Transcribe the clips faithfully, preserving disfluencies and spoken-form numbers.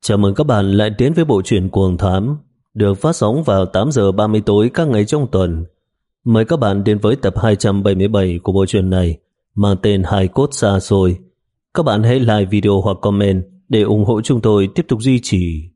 Chào mừng các bạn lại đến với bộ truyện Cuồng Thám, được phát sóng vào tám giờ ba mươi tối các ngày trong tuần. Mời các bạn đến với tập hai trăm bảy mươi bảy của bộ truyện này, mang tên Hài Cốt Xa Xôi. Các bạn hãy like video hoặc comment để ủng hộ chúng tôi tiếp tục duy trì.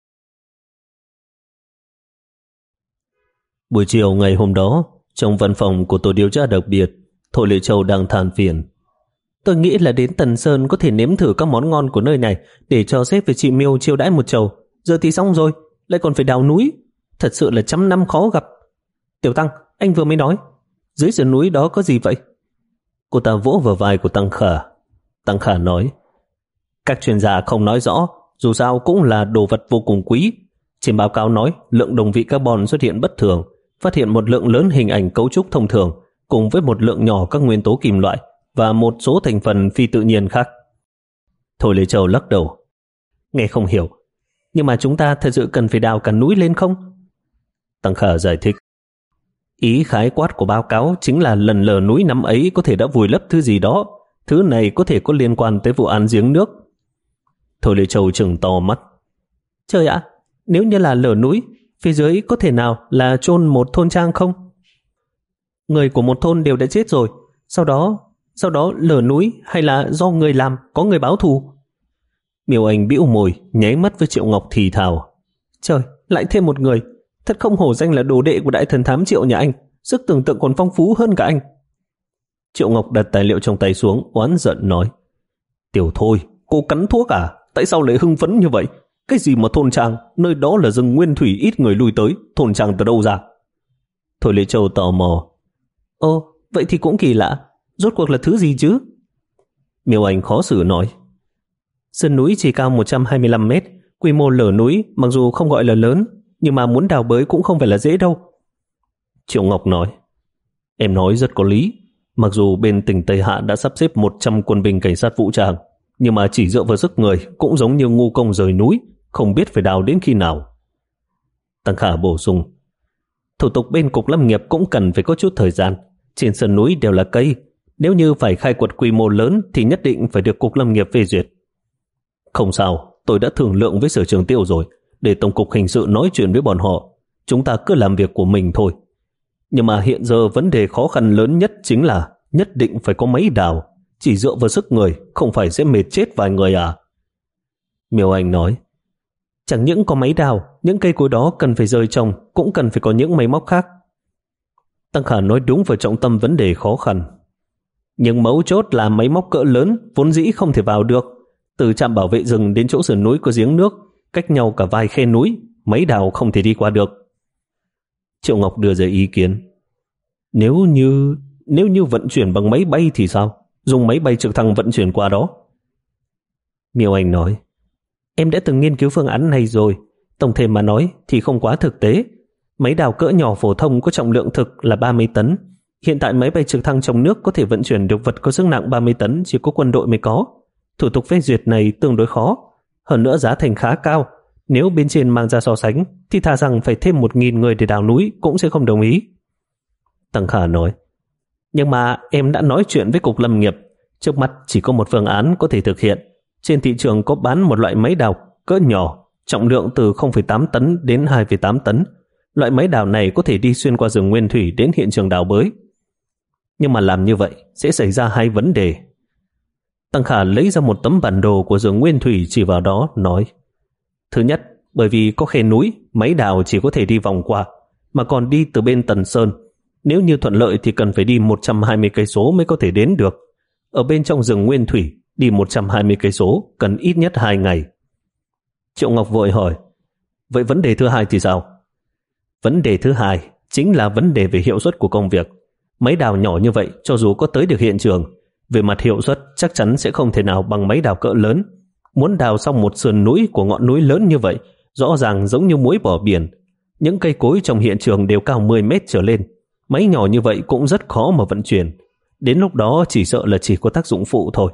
Buổi chiều ngày hôm đó, trong văn phòng của tổ điều tra đặc biệt, Thôi Lệ Châu đang than phiền. Tôi nghĩ là đến Tần Sơn có thể nếm thử các món ngon của nơi này để cho sếp và chị Miêu chiêu đãi một chầu. Giờ thì xong rồi, lại còn phải đào núi. Thật sự là trăm năm khó gặp. Tiểu Tăng, anh vừa mới nói, dưới sườn núi đó có gì vậy? Cô ta vỗ vào vai của Tăng Khả. Tăng Khả nói, các chuyên gia không nói rõ, dù sao cũng là đồ vật vô cùng quý. Trên báo cáo nói lượng đồng vị carbon xuất hiện bất thường, phát hiện một lượng lớn hình ảnh cấu trúc thông thường, cùng với một lượng nhỏ các nguyên tố kim loại và một số thành phần phi tự nhiên khác. Thôi Lê Châu lắc đầu. Nghe không hiểu. Nhưng mà chúng ta thật sự cần phải đào cả núi lên không? Tăng Khả giải thích. Ý khái quát của báo cáo chính là lần lờ núi năm ấy có thể đã vùi lấp thứ gì đó. Thứ này có thể có liên quan tới vụ án giếng nước. Thôi Lê Châu trừng to mắt. Trời ạ, nếu như là lở núi, phía dưới có thể nào là chôn một thôn trang không? Người của một thôn đều đã chết rồi. Sau đó... Sau đó lở núi hay là do người làm, có người báo thù? Miêu Anh bĩu môi, nháy mắt với Triệu Ngọc thì thào. Trời, lại thêm một người. Thật không hổ danh là đồ đệ của đại thần thám Triệu nhà anh. Sức tưởng tượng còn phong phú hơn cả anh. Triệu Ngọc đặt tài liệu trong tay xuống, oán giận nói. Tiểu Thôi, cô cắn thuốc à? Tại sao lại hưng phấn như vậy? Cái gì mà thôn trang? Nơi đó là rừng nguyên thủy ít người lui tới. Thôn trang từ đâu ra? Thôi Lê Châu tò mò. Ồ, vậy thì cũng kỳ lạ. Rốt cuộc là thứ gì chứ? Miêu Anh khó xử nói. Sườn núi chỉ cao một trăm hai mươi lăm mét, quy mô lở núi mặc dù không gọi là lớn, nhưng mà muốn đào bới cũng không phải là dễ đâu. Triệu Ngọc nói. Em nói rất có lý. Mặc dù bên tỉnh Tây Hạ đã sắp xếp một trăm quân binh cảnh sát vũ trang, nhưng mà chỉ dựa vào sức người cũng giống như ngu công rời núi, không biết phải đào đến khi nào. Tăng Khả bổ sung. Thủ tục bên cục lâm nghiệp cũng cần phải có chút thời gian. Trên sườn núi đều là cây. Nếu như phải khai quật quy mô lớn thì nhất định phải được cục lâm nghiệp phê duyệt. Không sao, tôi đã thương lượng với sở trường Tiêu rồi, để tổng cục hình sự nói chuyện với bọn họ. Chúng ta cứ làm việc của mình thôi. Nhưng mà hiện giờ vấn đề khó khăn lớn nhất chính là nhất định phải có máy đào. Chỉ dựa vào sức người không phải sẽ mệt chết vài người à? Miêu Anh nói. Chẳng những có máy đào, những cây cối đó cần phải rời trồng, cũng cần phải có những máy móc khác. Tăng Khả nói đúng vào trọng tâm vấn đề khó khăn. Nhưng mấu chốt là máy móc cỡ lớn vốn dĩ không thể vào được. Từ trạm bảo vệ rừng đến chỗ sườn núi có giếng nước, cách nhau cả vài khe núi, máy đào không thể đi qua được. Triệu Ngọc đưa ra ý kiến. Nếu như nếu như vận chuyển bằng máy bay thì sao? Dùng máy bay trực thăng vận chuyển qua đó. Miêu Anh nói. Em đã từng nghiên cứu phương án này rồi. Tổng thể mà nói thì không quá thực tế. Máy đào cỡ nhỏ phổ thông có trọng lượng thực là ba mươi tấn. Hiện tại máy bay trực thăng trong nước có thể vận chuyển được vật có sức nặng ba mươi tấn chỉ có quân đội mới có. Thủ tục phê duyệt này tương đối khó. Hơn nữa giá thành khá cao. Nếu bên trên mang ra so sánh thì thà rằng phải thêm một nghìn người để đào núi cũng sẽ không đồng ý. Tăng Khả nói. Nhưng mà em đã nói chuyện với cục lâm nghiệp. Trước mắt chỉ có một phương án có thể thực hiện. Trên thị trường có bán một loại máy đào cỡ nhỏ, trọng lượng từ không phẩy tám tấn đến hai phẩy tám tấn. Loại máy đào này có thể đi xuyên qua rừng nguyên thủy đến hiện trường đào bới. Nhưng mà làm như vậy sẽ xảy ra hai vấn đề. Tăng Khả lấy ra một tấm bản đồ của rừng nguyên thủy chỉ vào đó, nói. Thứ nhất, bởi vì có khe núi, máy đào chỉ có thể đi vòng qua, mà còn đi từ bên Tần Sơn. Nếu như thuận lợi thì cần phải đi một trăm hai mươi cây số mới có thể đến được. Ở bên trong rừng nguyên thủy, đi một trăm hai mươi cây số cần ít nhất hai ngày. Triệu Ngọc vội hỏi. Vậy vấn đề thứ hai thì sao? Vấn đề thứ hai chính là vấn đề về hiệu suất của công việc. Máy đào nhỏ như vậy cho dù có tới được hiện trường, về mặt hiệu suất chắc chắn sẽ không thể nào bằng máy đào cỡ lớn. Muốn đào xong một sườn núi của ngọn núi lớn như vậy, rõ ràng giống như muối bỏ biển. Những cây cối trong hiện trường đều cao mười mét trở lên. Máy nhỏ như vậy cũng rất khó mà vận chuyển. Đến lúc đó chỉ sợ là chỉ có tác dụng phụ thôi.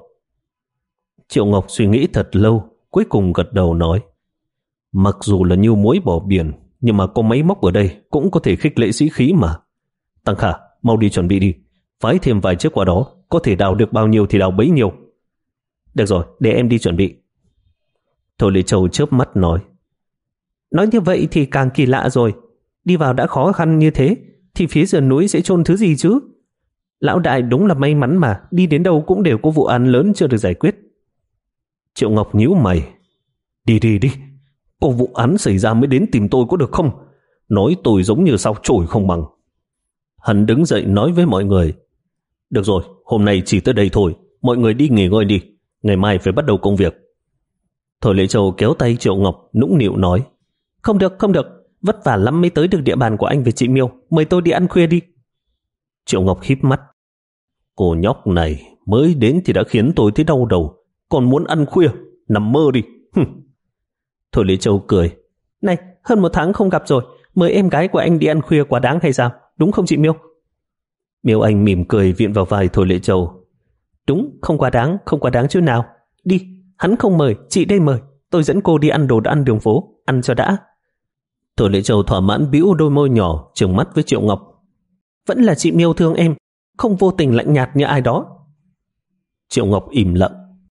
Triệu Ngọc suy nghĩ thật lâu, cuối cùng gật đầu nói. Mặc dù là như muối bỏ biển, nhưng mà có máy móc ở đây cũng có thể khích lệ sĩ khí mà. Tăng Khả, mau đi chuẩn bị đi. Phái thêm vài chiếc qua đó, có thể đào được bao nhiêu thì đào bấy nhiêu. Được rồi, để em đi chuẩn bị. Thôi Lệ Châu chớp mắt nói. Nói như vậy thì càng kỳ lạ rồi. Đi vào đã khó khăn như thế, thì phía sườn núi sẽ chôn thứ gì chứ? Lão đại đúng là may mắn mà, đi đến đâu cũng đều có vụ án lớn chưa được giải quyết. Triệu Ngọc nhíu mày. Đi đi đi, có vụ án xảy ra mới đến tìm tôi có được không? Nói tôi giống như sao chổi không bằng. Hắn đứng dậy nói với mọi người. Được rồi, hôm nay chỉ tới đây thôi, mọi người đi nghỉ ngơi đi, ngày mai phải bắt đầu công việc. Thôi Lệ Châu kéo tay Triệu Ngọc nũng nịu nói. Không được, không được, vất vả lắm mới tới được địa bàn của anh với chị Miêu, mời tôi đi ăn khuya đi. Triệu Ngọc híp mắt. Cô nhóc này mới đến thì đã khiến tôi thấy đau đầu, còn muốn ăn khuya, nằm mơ đi. Hừm. Thôi Lệ Châu cười. Này, hơn một tháng không gặp rồi, mời em gái của anh đi ăn khuya quá đáng hay sao, đúng không chị Miêu? Miêu Anh mỉm cười viện vào vai Thôi Lệ Châu. Đúng, không quá đáng, không quá đáng chứ nào. Đi, hắn không mời, chị đây mời, tôi dẫn cô đi ăn đồ ăn đường phố, ăn cho đã. Thôi Lệ Châu thỏa mãn bĩu đôi môi nhỏ, trừng mắt với Triệu Ngọc. Vẫn là chị Miêu thương em, không vô tình lạnh nhạt như ai đó. Triệu Ngọc im lặng.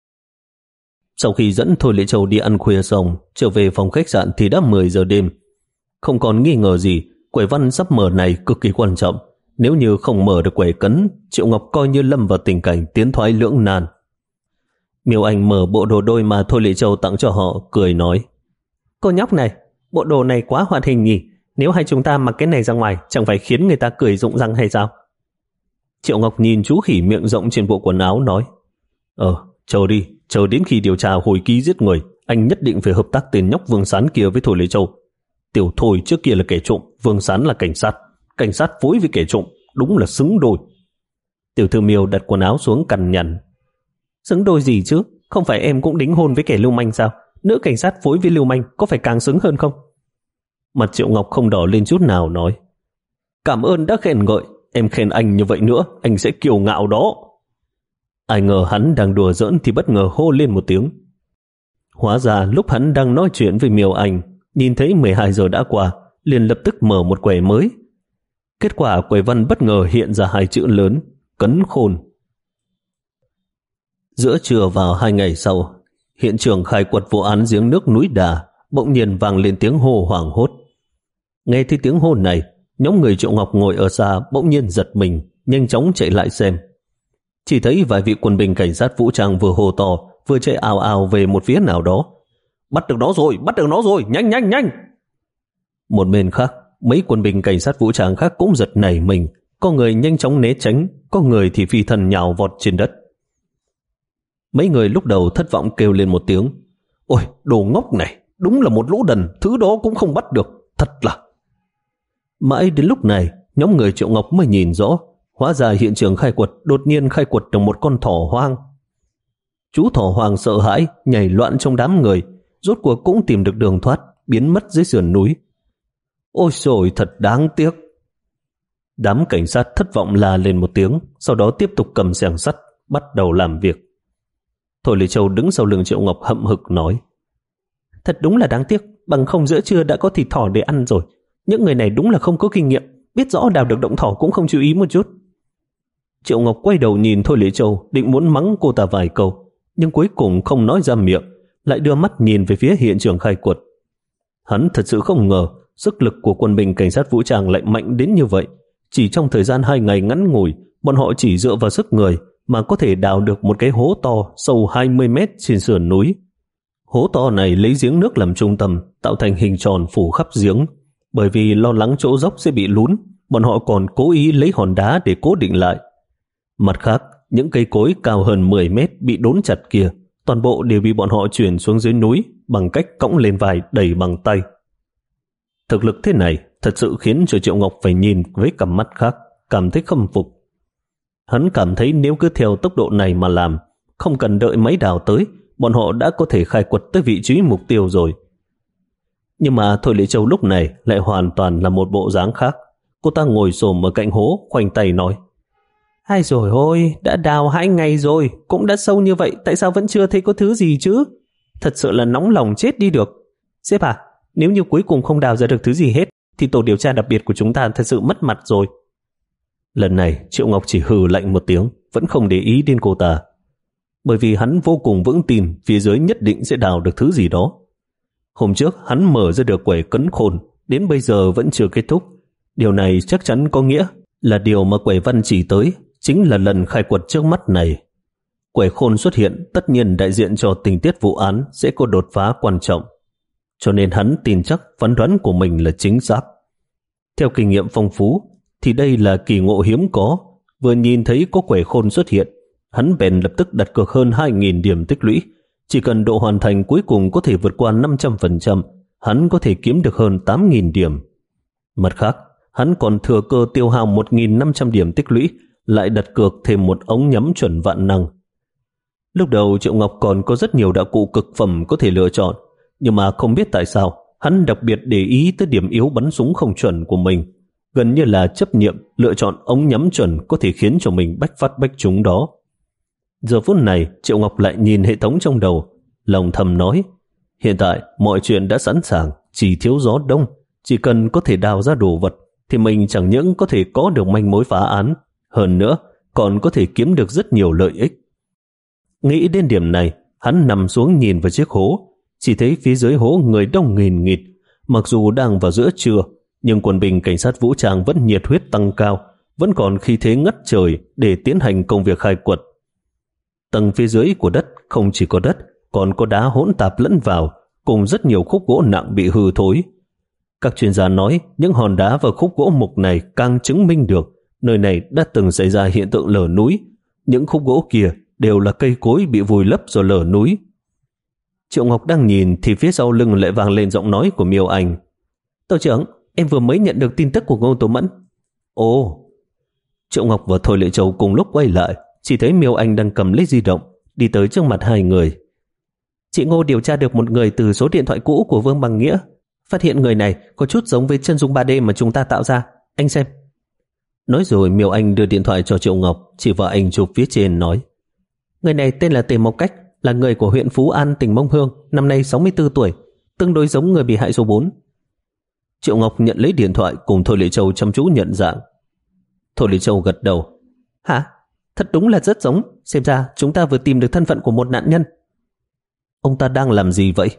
Sau khi dẫn Thôi Lệ Châu đi ăn khuya xong, trở về phòng khách sạn thì đã mười giờ đêm. Không còn nghi ngờ gì, quầy văn sắp mở này cực kỳ quan trọng. Nếu như không mở được quầy cấn, Triệu Ngọc coi như lâm vào tình cảnh tiến thoái lưỡng nan. Miêu Anh mở bộ đồ đôi mà Thôi Lệ Châu tặng cho họ, cười nói. Cô nhóc này, bộ đồ này quá hoạt hình nhỉ, nếu hai chúng ta mặc cái này ra ngoài chẳng phải khiến người ta cười rụng răng hay sao? Triệu Ngọc nhìn chú khỉ miệng rộng trên bộ quần áo nói. Ờ, chờ đi, chờ đến khi điều tra hồi ký giết người, anh nhất định phải hợp tác tên nhóc Vương Sán kia với Thôi Lệ Châu. Tiểu Thôi trước kia là kẻ trộm, Vương Sán là cảnh sát, cảnh sát phối với kẻ trộm, đúng là xứng đôi. Tiểu thư Miêu đặt quần áo xuống cằn nhằn. Xứng đôi gì chứ, không phải em cũng đính hôn với kẻ lưu manh sao? Nữ cảnh sát phối với lưu manh có phải càng xứng hơn không? Mặt Triệu Ngọc không đỏ lên chút nào nói. Cảm ơn đã khen ngợi, em khen anh như vậy nữa, anh sẽ kiêu ngạo đó. Ai ngờ hắn đang đùa giỡn thì bất ngờ hô lên một tiếng. Hóa ra lúc hắn đang nói chuyện với Miêu Anh, nhìn thấy mười hai giờ đã qua, liền lập tức mở một quầy mới. Kết quả quầy văn bất ngờ hiện ra hai chữ lớn, Cấn Khôn. Giữa trưa vào hai ngày sau, hiện trường khai quật vụ án giếng nước núi Đà bỗng nhiên vang lên tiếng hô hoảng hốt. Nghe thấy tiếng hô này, nhóm người Triệu Ngọc ngồi ở xa bỗng nhiên giật mình, nhanh chóng chạy lại xem. Chỉ thấy vài vị quân binh cảnh sát vũ trang vừa hô to, vừa chạy ào ào về một phía nào đó. Bắt được nó rồi, bắt được nó rồi, nhanh nhanh nhanh. Một bên khác, mấy quân binh cảnh sát vũ trang khác cũng giật nảy mình, có người nhanh chóng né tránh, có người thì phi thần nhào vọt trên đất. Mấy người lúc đầu thất vọng kêu lên một tiếng. Ôi, đồ ngốc này, đúng là một lũ đần, thứ đó cũng không bắt được, thật là. Mãi đến lúc này, nhóm người Triệu Ngọc mới nhìn rõ, hóa ra hiện trường khai quật đột nhiên khai quật được một con thỏ hoang. Chú thỏ hoang sợ hãi, nhảy loạn trong đám người, rốt cuộc cũng tìm được đường thoát, biến mất dưới sườn núi. Ôi trời, thật đáng tiếc. Đám cảnh sát thất vọng la lên một tiếng, sau đó tiếp tục cầm xẻng sắt, bắt đầu làm việc. Thôi Lệ Châu đứng sau lưng Triệu Ngọc hậm hực nói. Thật đúng là đáng tiếc, bằng không giữa trưa đã có thịt thỏ để ăn rồi. Những người này đúng là không có kinh nghiệm, biết rõ đào được động thỏ cũng không chú ý một chút. Triệu Ngọc quay đầu nhìn Thôi Lệ Châu, định muốn mắng cô ta vài câu, nhưng cuối cùng không nói ra miệng, lại đưa mắt nhìn về phía hiện trường khai quật. Hắn thật sự không ngờ sức lực của quân binh cảnh sát vũ trang lại mạnh đến như vậy. Chỉ trong thời gian hai ngày ngắn ngủi, bọn họ chỉ dựa vào sức người mà có thể đào được một cái hố to sâu hai mươi mét trên sườn núi. Hố to này lấy giếng nước làm trung tâm, tạo thành hình tròn phủ khắp giếng. Bởi vì lo lắng chỗ dốc sẽ bị lún, bọn họ còn cố ý lấy hòn đá để cố định lại. Mặt khác, những cây cối cao hơn mười mét bị đốn chặt kia, toàn bộ đều bị bọn họ chuyển xuống dưới núi bằng cách cõng lên vai đẩy bằng tay. Thực lực thế này thật sự khiến cho Triệu Ngọc phải nhìn với cặp mắt khác, cảm thấy khâm phục. Hắn cảm thấy nếu cứ theo tốc độ này mà làm, không cần đợi máy đào tới, bọn họ đã có thể khai quật tới vị trí mục tiêu rồi. Nhưng mà Thôi Lệ Châu lúc này lại hoàn toàn là một bộ dáng khác. Cô ta ngồi xổm ở cạnh hố, khoanh tay nói. Ai rồi ôi, đã đào hai ngày rồi, cũng đã sâu như vậy, tại sao vẫn chưa thấy có thứ gì chứ? Thật sự là nóng lòng chết đi được. Sếp à, nếu như cuối cùng không đào ra được thứ gì hết, thì tổ điều tra đặc biệt của chúng ta thật sự mất mặt rồi. Lần này Triệu Ngọc chỉ hừ lạnh một tiếng, vẫn không để ý đến cô ta. Bởi vì hắn vô cùng vững tin phía dưới nhất định sẽ đào được thứ gì đó. Hôm trước hắn mở ra được quẻ cấn khôn, đến bây giờ vẫn chưa kết thúc. Điều này chắc chắn có nghĩa là điều mà quẻ văn chỉ tới chính là lần khai quật trước mắt này. Quẻ khôn xuất hiện tất nhiên đại diện cho tình tiết vụ án sẽ có đột phá quan trọng, cho nên hắn tin chắc phán đoán của mình là chính xác. Theo kinh nghiệm phong phú thì đây là kỳ ngộ hiếm có. Vừa nhìn thấy có quẻ khôn xuất hiện, hắn bèn lập tức đặt cược hơn hai nghìn điểm tích lũy. Chỉ cần độ hoàn thành cuối cùng có thể vượt qua năm trăm phần trăm, hắn có thể kiếm được hơn tám nghìn điểm. Mặt khác, hắn còn thừa cơ tiêu hao một nghìn năm trăm điểm tích lũy, lại đặt cược thêm một ống nhắm chuẩn vạn năng. Lúc đầu Triệu Ngọc còn có rất nhiều đạo cụ cực phẩm có thể lựa chọn, nhưng mà không biết tại sao hắn đặc biệt để ý tới điểm yếu bắn súng không chuẩn của mình, gần như là chấp niệm lựa chọn ống nhắm chuẩn có thể khiến cho mình bách phát bách trúng đó. Giờ phút này Triệu Ngọc lại nhìn hệ thống trong đầu, lòng thầm nói, hiện tại mọi chuyện đã sẵn sàng, chỉ thiếu gió đông. Chỉ cần có thể đào ra đồ vật thì mình chẳng những có thể có được manh mối phá án, hơn nữa còn có thể kiếm được rất nhiều lợi ích. Nghĩ đến điểm này, hắn nằm xuống nhìn vào chiếc hố, chỉ thấy phía dưới hố người đông nghìn nghịt. Mặc dù đang vào giữa trưa, nhưng quân binh cảnh sát vũ trang vẫn nhiệt huyết tăng cao, vẫn còn khí thế ngất trời để tiến hành công việc khai quật. Tầng phía dưới của đất không chỉ có đất, còn có đá hỗn tạp lẫn vào, cùng rất nhiều khúc gỗ nặng bị hư thối. Các chuyên gia nói những hòn đá và khúc gỗ mục này càng chứng minh được nơi này đã từng xảy ra hiện tượng lở núi. Những khúc gỗ kia đều là cây cối bị vùi lấp rồi lở núi. Triệu Ngọc đang nhìn thì phía sau lưng lại vang lên giọng nói của Miêu Anh. Tổ trưởng, em vừa mới nhận được tin tức của Ngô Tố Mẫn. Ồ! Triệu Ngọc và Thôi Lệ Châu cùng lúc quay lại, chỉ thấy Miêu Anh đang cầm lấy di động, đi tới trước mặt hai người. Chị Ngô điều tra được một người từ số điện thoại cũ của Vương Bằng Nghĩa. Phát hiện người này có chút giống với chân dung ba D mà chúng ta tạo ra. Anh xem. Nói rồi Miêu Anh đưa điện thoại cho Triệu Ngọc, chỉ vào ảnh chụp phía trên nói. Người này tên là Tề Mộc Cách, là người của huyện Phú An, tỉnh Mông Hương, năm nay sáu mươi tư tuổi, tương đối giống người bị hại số bốn. Triệu Ngọc nhận lấy điện thoại cùng Thôi Lệ Châu chăm chú nhận dạng. Thôi Lệ Châu gật đầu. Hả? Thật đúng là rất giống, xem ra chúng ta vừa tìm được thân phận của một nạn nhân. Ông ta đang làm gì vậy?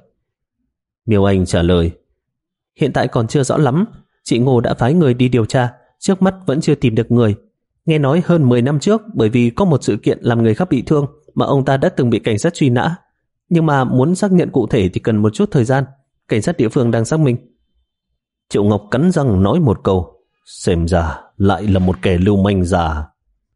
Miêu Anh trả lời. Hiện tại còn chưa rõ lắm, chị Ngô đã phái người đi điều tra, trước mắt vẫn chưa tìm được người. Nghe nói hơn mười năm trước bởi vì có một sự kiện làm người khác bị thương mà ông ta đã từng bị cảnh sát truy nã. Nhưng mà muốn xác nhận cụ thể thì cần một chút thời gian, cảnh sát địa phương đang xác minh. Triệu Ngọc cắn răng nói một câu, xem ra lại là một kẻ lưu manh già.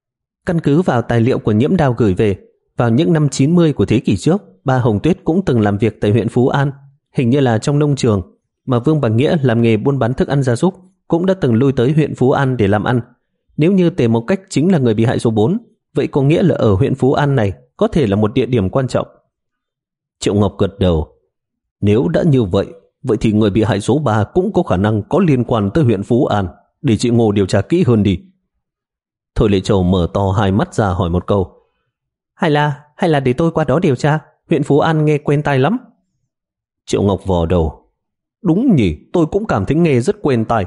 Căn cứ vào tài liệu của Nhiễm Đào gửi về, vào những năm chín mươi của thế kỷ trước, ba Hồng Tuyết cũng từng làm việc tại huyện Phú An, hình như là trong nông trường, mà Vương Bằng Nghĩa làm nghề buôn bán thức ăn gia súc cũng đã từng lui tới huyện Phú An để làm ăn. Nếu như Tề Mộc Cách chính là người bị hại số bốn, vậy có nghĩa là ở huyện Phú An này có thể là một địa điểm quan trọng. Triệu Ngọc gật đầu. Nếu đã như vậy, vậy thì người bị hại số ba cũng có khả năng có liên quan tới huyện Phú An, để chị Ngô điều tra kỹ hơn đi. Thôi Lệ Châu mở to hai mắt ra hỏi một câu. Hay là, hay là để tôi qua đó điều tra, huyện Phú An nghe quen tai lắm. Triệu Ngọc vò đầu. Đúng nhỉ, tôi cũng cảm thấy nghe rất quen tai.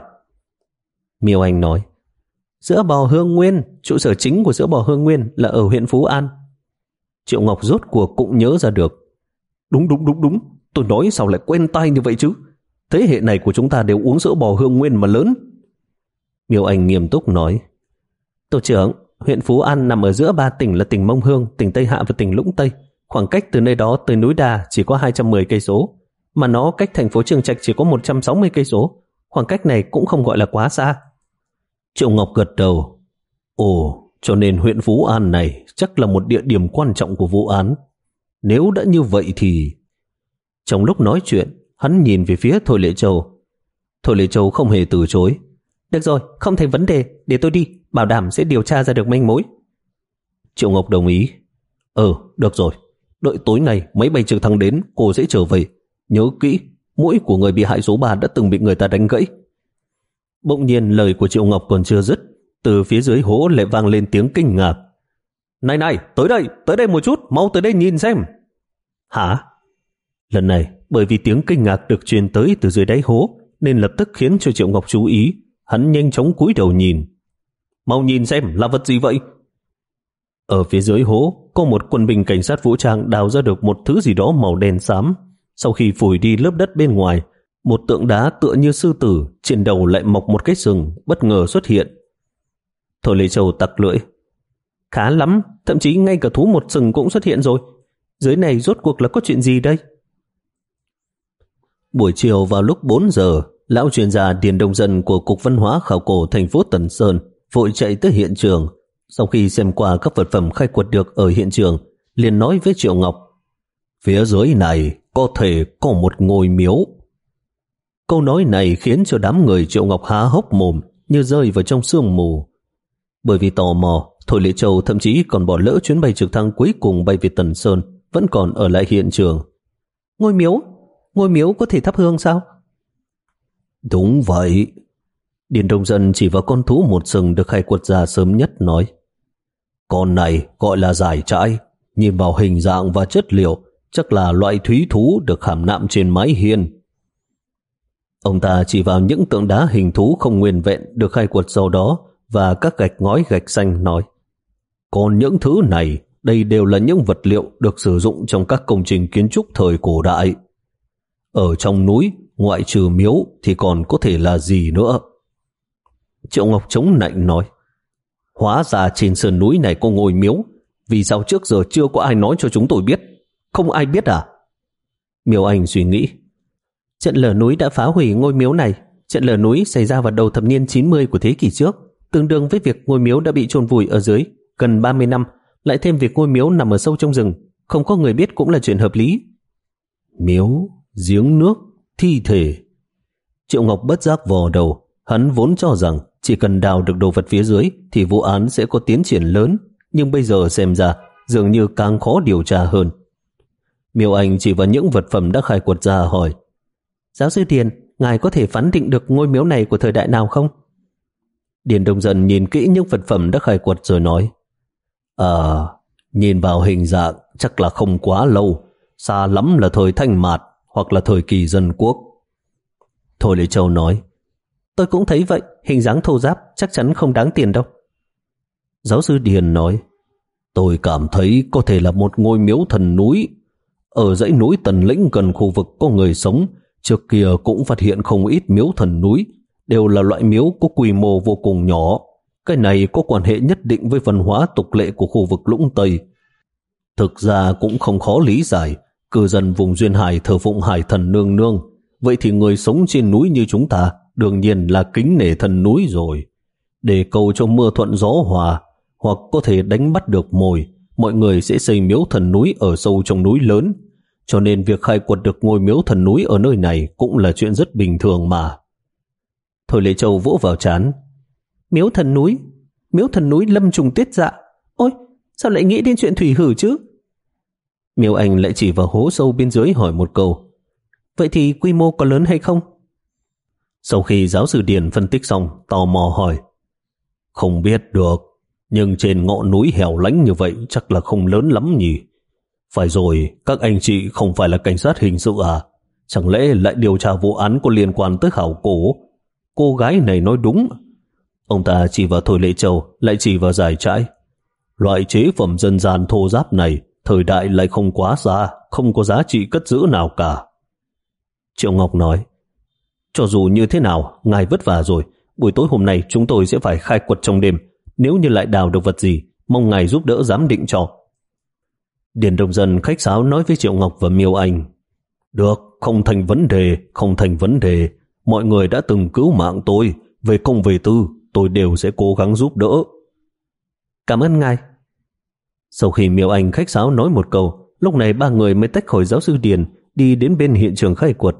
Miêu Anh nói. Sữa bò Hương Nguyên, trụ sở chính của sữa bò Hương Nguyên là ở huyện Phú An. Triệu Ngọc rốt cuộc cũng nhớ ra được. Đúng đúng đúng đúng, tôi nói sao lại quen tai như vậy chứ? Thế hệ này của chúng ta đều uống sữa bò Hương Nguyên mà lớn. Miêu Anh nghiêm túc nói. Tổ trưởng, huyện Phú An nằm ở giữa ba tỉnh là tỉnh Mông Hương, tỉnh Tây Hạ và tỉnh Lũng Tây. Khoảng cách từ nơi đó tới núi Đà chỉ có hai trăm mười cây số, mà nó cách thành phố Trường Trạch chỉ có một trăm sáu mươi cây số. Khoảng cách này cũng không gọi là quá xa. Triệu Ngọc gật đầu. Ồ, cho nên huyện Phú An này chắc là một địa điểm quan trọng của vụ án. Nếu đã như vậy thì... Trong lúc nói chuyện, hắn nhìn về phía Thôi Lệ Châu. Thôi Lệ Châu không hề từ chối. Được rồi, không thành vấn đề, để tôi đi, bảo đảm sẽ điều tra ra được manh mối. Triệu Ngọc đồng ý. Ừ, được rồi, đợi tối nay máy bay trực thăng đến, cô sẽ trở về. Nhớ kỹ, mũi của người bị hại số ba đã từng bị người ta đánh gãy. Bỗng nhiên lời của Triệu Ngọc còn chưa dứt, từ phía dưới hố lại vang lên tiếng kinh ngạc. Này này, tới đây, tới đây một chút, mau tới đây nhìn xem. Hả? Lần này, bởi vì tiếng kinh ngạc được truyền tới từ dưới đáy hố, nên lập tức khiến cho Triệu Ngọc chú ý. Hắn nhanh chóng cúi đầu nhìn. Mau nhìn xem, là vật gì vậy? Ở phía dưới hố, có một quân binh cảnh sát vũ trang đào ra được một thứ gì đó màu đen xám. Sau khi phủi đi lớp đất bên ngoài, một tượng đá tựa như sư tử, trên đầu lại mọc một cái sừng, bất ngờ xuất hiện. Thôi Lệ Châu tặc lưỡi. Khá lắm, thậm chí ngay cả thú một sừng cũng xuất hiện rồi. Dưới này rốt cuộc là có chuyện gì đây? Buổi chiều vào lúc bốn giờ, lão chuyên gia Điền Đông Dân của Cục Văn hóa Khảo cổ thành phố Tần Sơn vội chạy tới hiện trường. Sau khi xem qua các vật phẩm khai quật được ở hiện trường, liền nói với Triệu Ngọc, phía dưới này có thể có một ngôi miếu. Câu nói này khiến cho đám người Triệu Ngọc há hốc mồm như rơi vào trong sương mù. Bởi vì tò mò, Thôi Lệ Châu thậm chí còn bỏ lỡ chuyến bay trực thăng cuối cùng bay về Tần Sơn, vẫn còn ở lại hiện trường. Ngôi miếu? Ngôi miếu có thể thắp hương sao? Đúng vậy. Điền Đông Dân chỉ vào con thú một sừng được khai quật ra sớm nhất nói, con này gọi là giải trãi, nhìn vào hình dạng và chất liệu chắc là loại thúy thú được khảm nạm trên mái hiên. Ông ta chỉ vào những tượng đá hình thú không nguyên vẹn được khai quật sau đó và các gạch ngói gạch xanh nói, còn những thứ này, đây đều là những vật liệu được sử dụng trong các công trình kiến trúc thời cổ đại. Ở trong núi, ngoại trừ miếu thì còn có thể là gì nữa? Triệu Ngọc chống nạnh nói, hóa ra trên sườn núi này có ngôi miếu, vì sao trước giờ chưa có ai nói cho chúng tôi biết? Không ai biết à? Miêu Anh suy nghĩ, trận lở núi đã phá hủy ngôi miếu này. Trận lở núi xảy ra vào đầu thập niên chín mươi của thế kỷ trước, tương đương với việc ngôi miếu đã bị chôn vùi ở dưới gần ba mươi năm, lại thêm việc ngôi miếu nằm ở sâu trong rừng, không có người biết cũng là chuyện hợp lý. Miếu, giếng nước, thi thể. Triệu Ngọc bất giác vò đầu, hắn vốn cho rằng chỉ cần đào được đồ vật phía dưới thì vụ án sẽ có tiến triển lớn, nhưng bây giờ xem ra dường như càng khó điều tra hơn. Miêu Anh chỉ vào những vật phẩm đã khai quật ra hỏi, giáo sư Điền, ngài có thể phán định được ngôi miếu này của thời đại nào không? Điền Đông Dân nhìn kỹ những vật phẩm đã khai quật rồi nói, Ờ, nhìn vào hình dạng chắc là không quá lâu, xa lắm là thời Thanh Mạt hoặc là thời kỳ dân quốc. Thôi Lệ Châu nói, tôi cũng thấy vậy, hình dáng thô ráp chắc chắn không đáng tiền đâu. Giáo sư Điền nói, tôi cảm thấy có thể là một ngôi miếu thần núi. Ở dãy núi Tần Lĩnh gần khu vực có người sống, trước kia cũng phát hiện không ít miếu thần núi, đều là loại miếu có quy mô vô cùng nhỏ. Cái này có quan hệ nhất định với văn hóa tục lệ của khu vực Lũng Tây. Thực ra cũng không khó lý giải, cư dân vùng duyên hải thờ phụng hải thần nương nương, vậy thì người sống trên núi như chúng ta đương nhiên là kính nể thần núi rồi. Để cầu cho mưa thuận gió hòa, hoặc có thể đánh bắt được mồi, mọi người sẽ xây miếu thần núi ở sâu trong núi lớn, cho nên việc khai quật được ngôi miếu thần núi ở nơi này cũng là chuyện rất bình thường mà. Thôi Lệ Châu vỗ vào trán, miếu thần núi, miếu thần núi Lâm Trùng Tuyết Dạ, ôi, sao lại nghĩ đến chuyện thủy hử chứ? Miêu Anh lại chỉ vào hố sâu bên dưới hỏi một câu, vậy thì quy mô có lớn hay không? Sau khi giáo sư Điền phân tích xong, tò mò hỏi, không biết được, nhưng trên ngọn núi hẻo lánh như vậy chắc là không lớn lắm nhỉ? Phải rồi, các anh chị không phải là cảnh sát hình sự à? Chẳng lẽ lại điều tra vụ án có liên quan tới khảo cổ? Cô gái này nói đúng. Ông ta chỉ vào Thôi Lệ Châu, lại chỉ vào giải trãi. Loại chế phẩm dân gian thô ráp này, thời đại lại không quá xa, không có giá trị cất giữ nào cả. Triệu Ngọc nói, cho dù như thế nào, ngài vất vả rồi. Buổi tối hôm nay chúng tôi sẽ phải khai quật trong đêm. Nếu như lại đào được vật gì, mong ngài giúp đỡ giám định cho. Điền Đông Dân khách sáo nói với Triệu Ngọc và Miêu Anh, được, không thành vấn đề, không thành vấn đề. Mọi người đã từng cứu mạng tôi, về công về tư, tôi đều sẽ cố gắng giúp đỡ. Cảm ơn ngài. Sau khi Miêu Anh khách sáo nói một câu, lúc này ba người mới tách khỏi giáo sư Điền, đi đến bên hiện trường khai quật.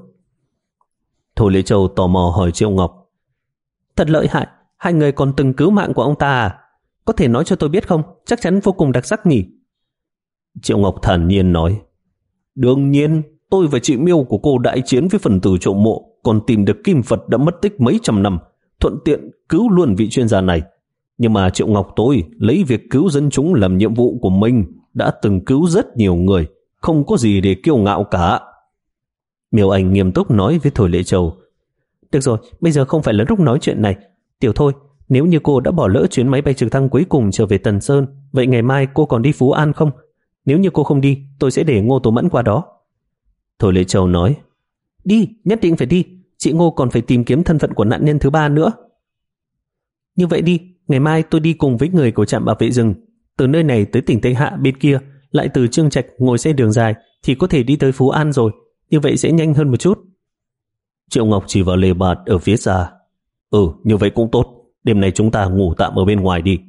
Thôi Lệ Châu tò mò hỏi Triệu Ngọc, thật lợi hại, hai người còn từng cứu mạng của ông ta à? Có thể nói cho tôi biết không? Chắc chắn vô cùng đặc sắc nhỉ? Triệu Ngọc thản nhiên nói, đương nhiên, tôi và chị Miêu của cô đại chiến với phần tử trộm mộ, còn tìm được kim Phật đã mất tích mấy trăm năm, thuận tiện cứu luôn vị chuyên gia này. Nhưng mà Triệu Ngọc tôi lấy việc cứu dân chúng làm nhiệm vụ của mình, đã từng cứu rất nhiều người, không có gì để kiêu ngạo cả. Miêu Anh nghiêm túc nói với Thôi Lệ Châu, được rồi, bây giờ không phải là lúc nói chuyện này. Tiểu Thôi, nếu như cô đã bỏ lỡ chuyến máy bay trực thăng cuối cùng trở về Tần Sơn, vậy ngày mai cô còn đi Phú An không? Nếu như cô không đi, tôi sẽ để Ngô Tố Mẫn qua đó. Thôi Lệ Châu nói, đi, nhất định phải đi, chị Ngô còn phải tìm kiếm thân phận của nạn nhân thứ ba nữa. Như vậy đi, ngày mai tôi đi cùng với người của trạm bảo vệ rừng, từ nơi này tới tỉnh Tây Hạ bên kia, lại từ Trương Trạch ngồi xe đường dài thì có thể đi tới Phú An rồi, như vậy sẽ nhanh hơn một chút. Triệu Ngọc chỉ vào lề bạt ở phía xa. Ừ, như vậy cũng tốt, đêm nay chúng ta ngủ tạm ở bên ngoài đi.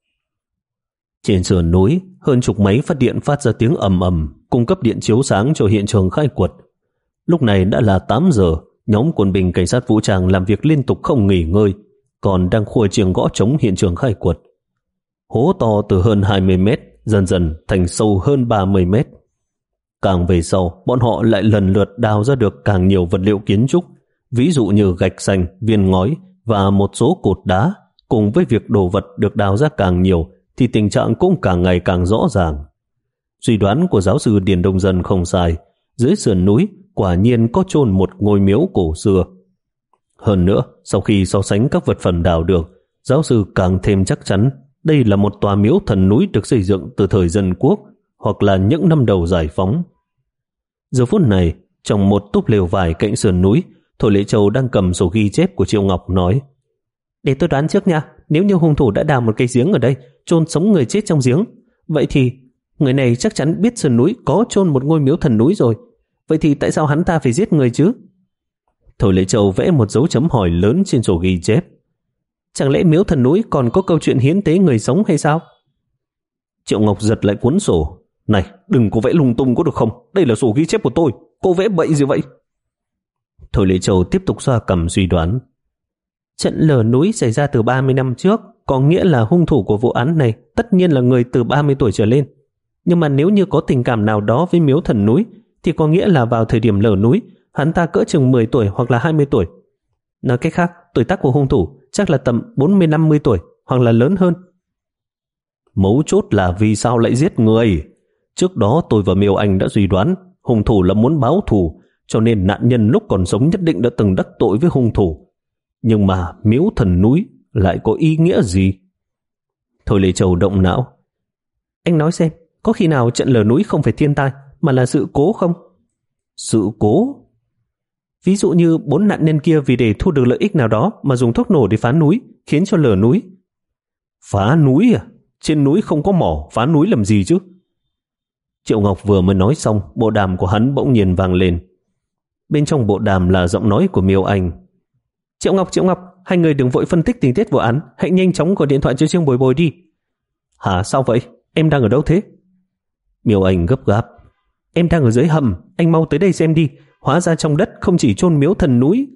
Trên sườn núi, hơn chục máy phát điện phát ra tiếng ầm ầm, cung cấp điện chiếu sáng cho hiện trường khai quật. Lúc này đã là tám giờ, nhóm quân binh cảnh sát vũ trang làm việc liên tục không nghỉ ngơi, còn đang khua chiêng gõ trống hiện trường khai quật. Hố to từ hơn hai mươi mét, dần dần thành sâu hơn ba mươi mét. Càng về sau, bọn họ lại lần lượt đào ra được càng nhiều vật liệu kiến trúc, ví dụ như gạch xanh, viên ngói và một số cột đá. Cùng với việc đồ vật được đào ra càng nhiều, thì tình trạng cũng càng ngày càng rõ ràng. Suy đoán của giáo sư Điền Đông Dân không sai, dưới sườn núi quả nhiên có chôn một ngôi miếu cổ xưa. Hơn nữa, sau khi so sánh các vật phẩm đào được, giáo sư càng thêm chắc chắn đây là một tòa miếu thần núi được xây dựng từ thời dân quốc hoặc là những năm đầu giải phóng. Giờ phút này, trong một túp lều vải cạnh sườn núi, Thôi Lệ Châu đang cầm sổ ghi chép của Triệu Ngọc nói, để tôi đoán trước nha, nếu như hung thủ đã đào một cái giếng ở đây, chôn sống người chết trong giếng, vậy thì người này chắc chắn biết sườn núi có chôn một ngôi miếu thần núi rồi. Vậy thì tại sao hắn ta phải giết người chứ? Thôi Lệ Châu vẽ một dấu chấm hỏi lớn trên sổ ghi chép. Chẳng lẽ miếu thần núi còn có câu chuyện hiến tế người sống hay sao? Triệu Ngọc giật lại cuốn sổ. Này, đừng có vẽ lung tung có được không? Đây là sổ ghi chép của tôi, cô vẽ bậy gì vậy? Thôi Lệ Châu tiếp tục xoa cằm suy đoán. Trận lở núi xảy ra từ ba mươi năm trước, có nghĩa là hung thủ của vụ án này tất nhiên là người từ ba mươi tuổi trở lên. Nhưng mà nếu như có tình cảm nào đó với miếu thần núi, thì có nghĩa là vào thời điểm lở núi, hắn ta cỡ chừng mười tuổi hoặc là hai mươi tuổi. Nói cách khác, tuổi tác của hung thủ chắc là tầm bốn mươi năm mươi tuổi hoặc là lớn hơn. Mấu chốt là vì sao lại giết người? Trước đó tôi và Miêu Anh đã suy đoán hung thủ là muốn báo thù, cho nên nạn nhân lúc còn sống nhất định đã từng đắc tội với hung thủ. Nhưng mà miếu thần núi lại có ý nghĩa gì? Thôi Lệ Châu động não. Anh nói xem, có khi nào trận lở núi không phải thiên tai mà là sự cố không? Sự cố? Ví dụ như bốn nạn nhân kia vì để thu được lợi ích nào đó mà dùng thuốc nổ để phá núi, khiến cho lở núi. Phá núi à? Trên núi không có mỏ, phá núi làm gì chứ? Triệu Ngọc vừa mới nói xong, bộ đàm của hắn bỗng nhiên vang lên. Bên trong bộ đàm là giọng nói của Miêu Anh. Triệu Ngọc, Triệu Ngọc, hai người đừng vội phân tích tình tiết vụ án, hãy nhanh chóng gọi điện thoại cho Trương Bồi Bồi đi. Hả, sao vậy? Em đang ở đâu thế? Miêu Anh gấp gáp. Em đang ở dưới hầm, anh mau tới đây xem đi, hóa ra trong đất không chỉ chôn miếu thần núi.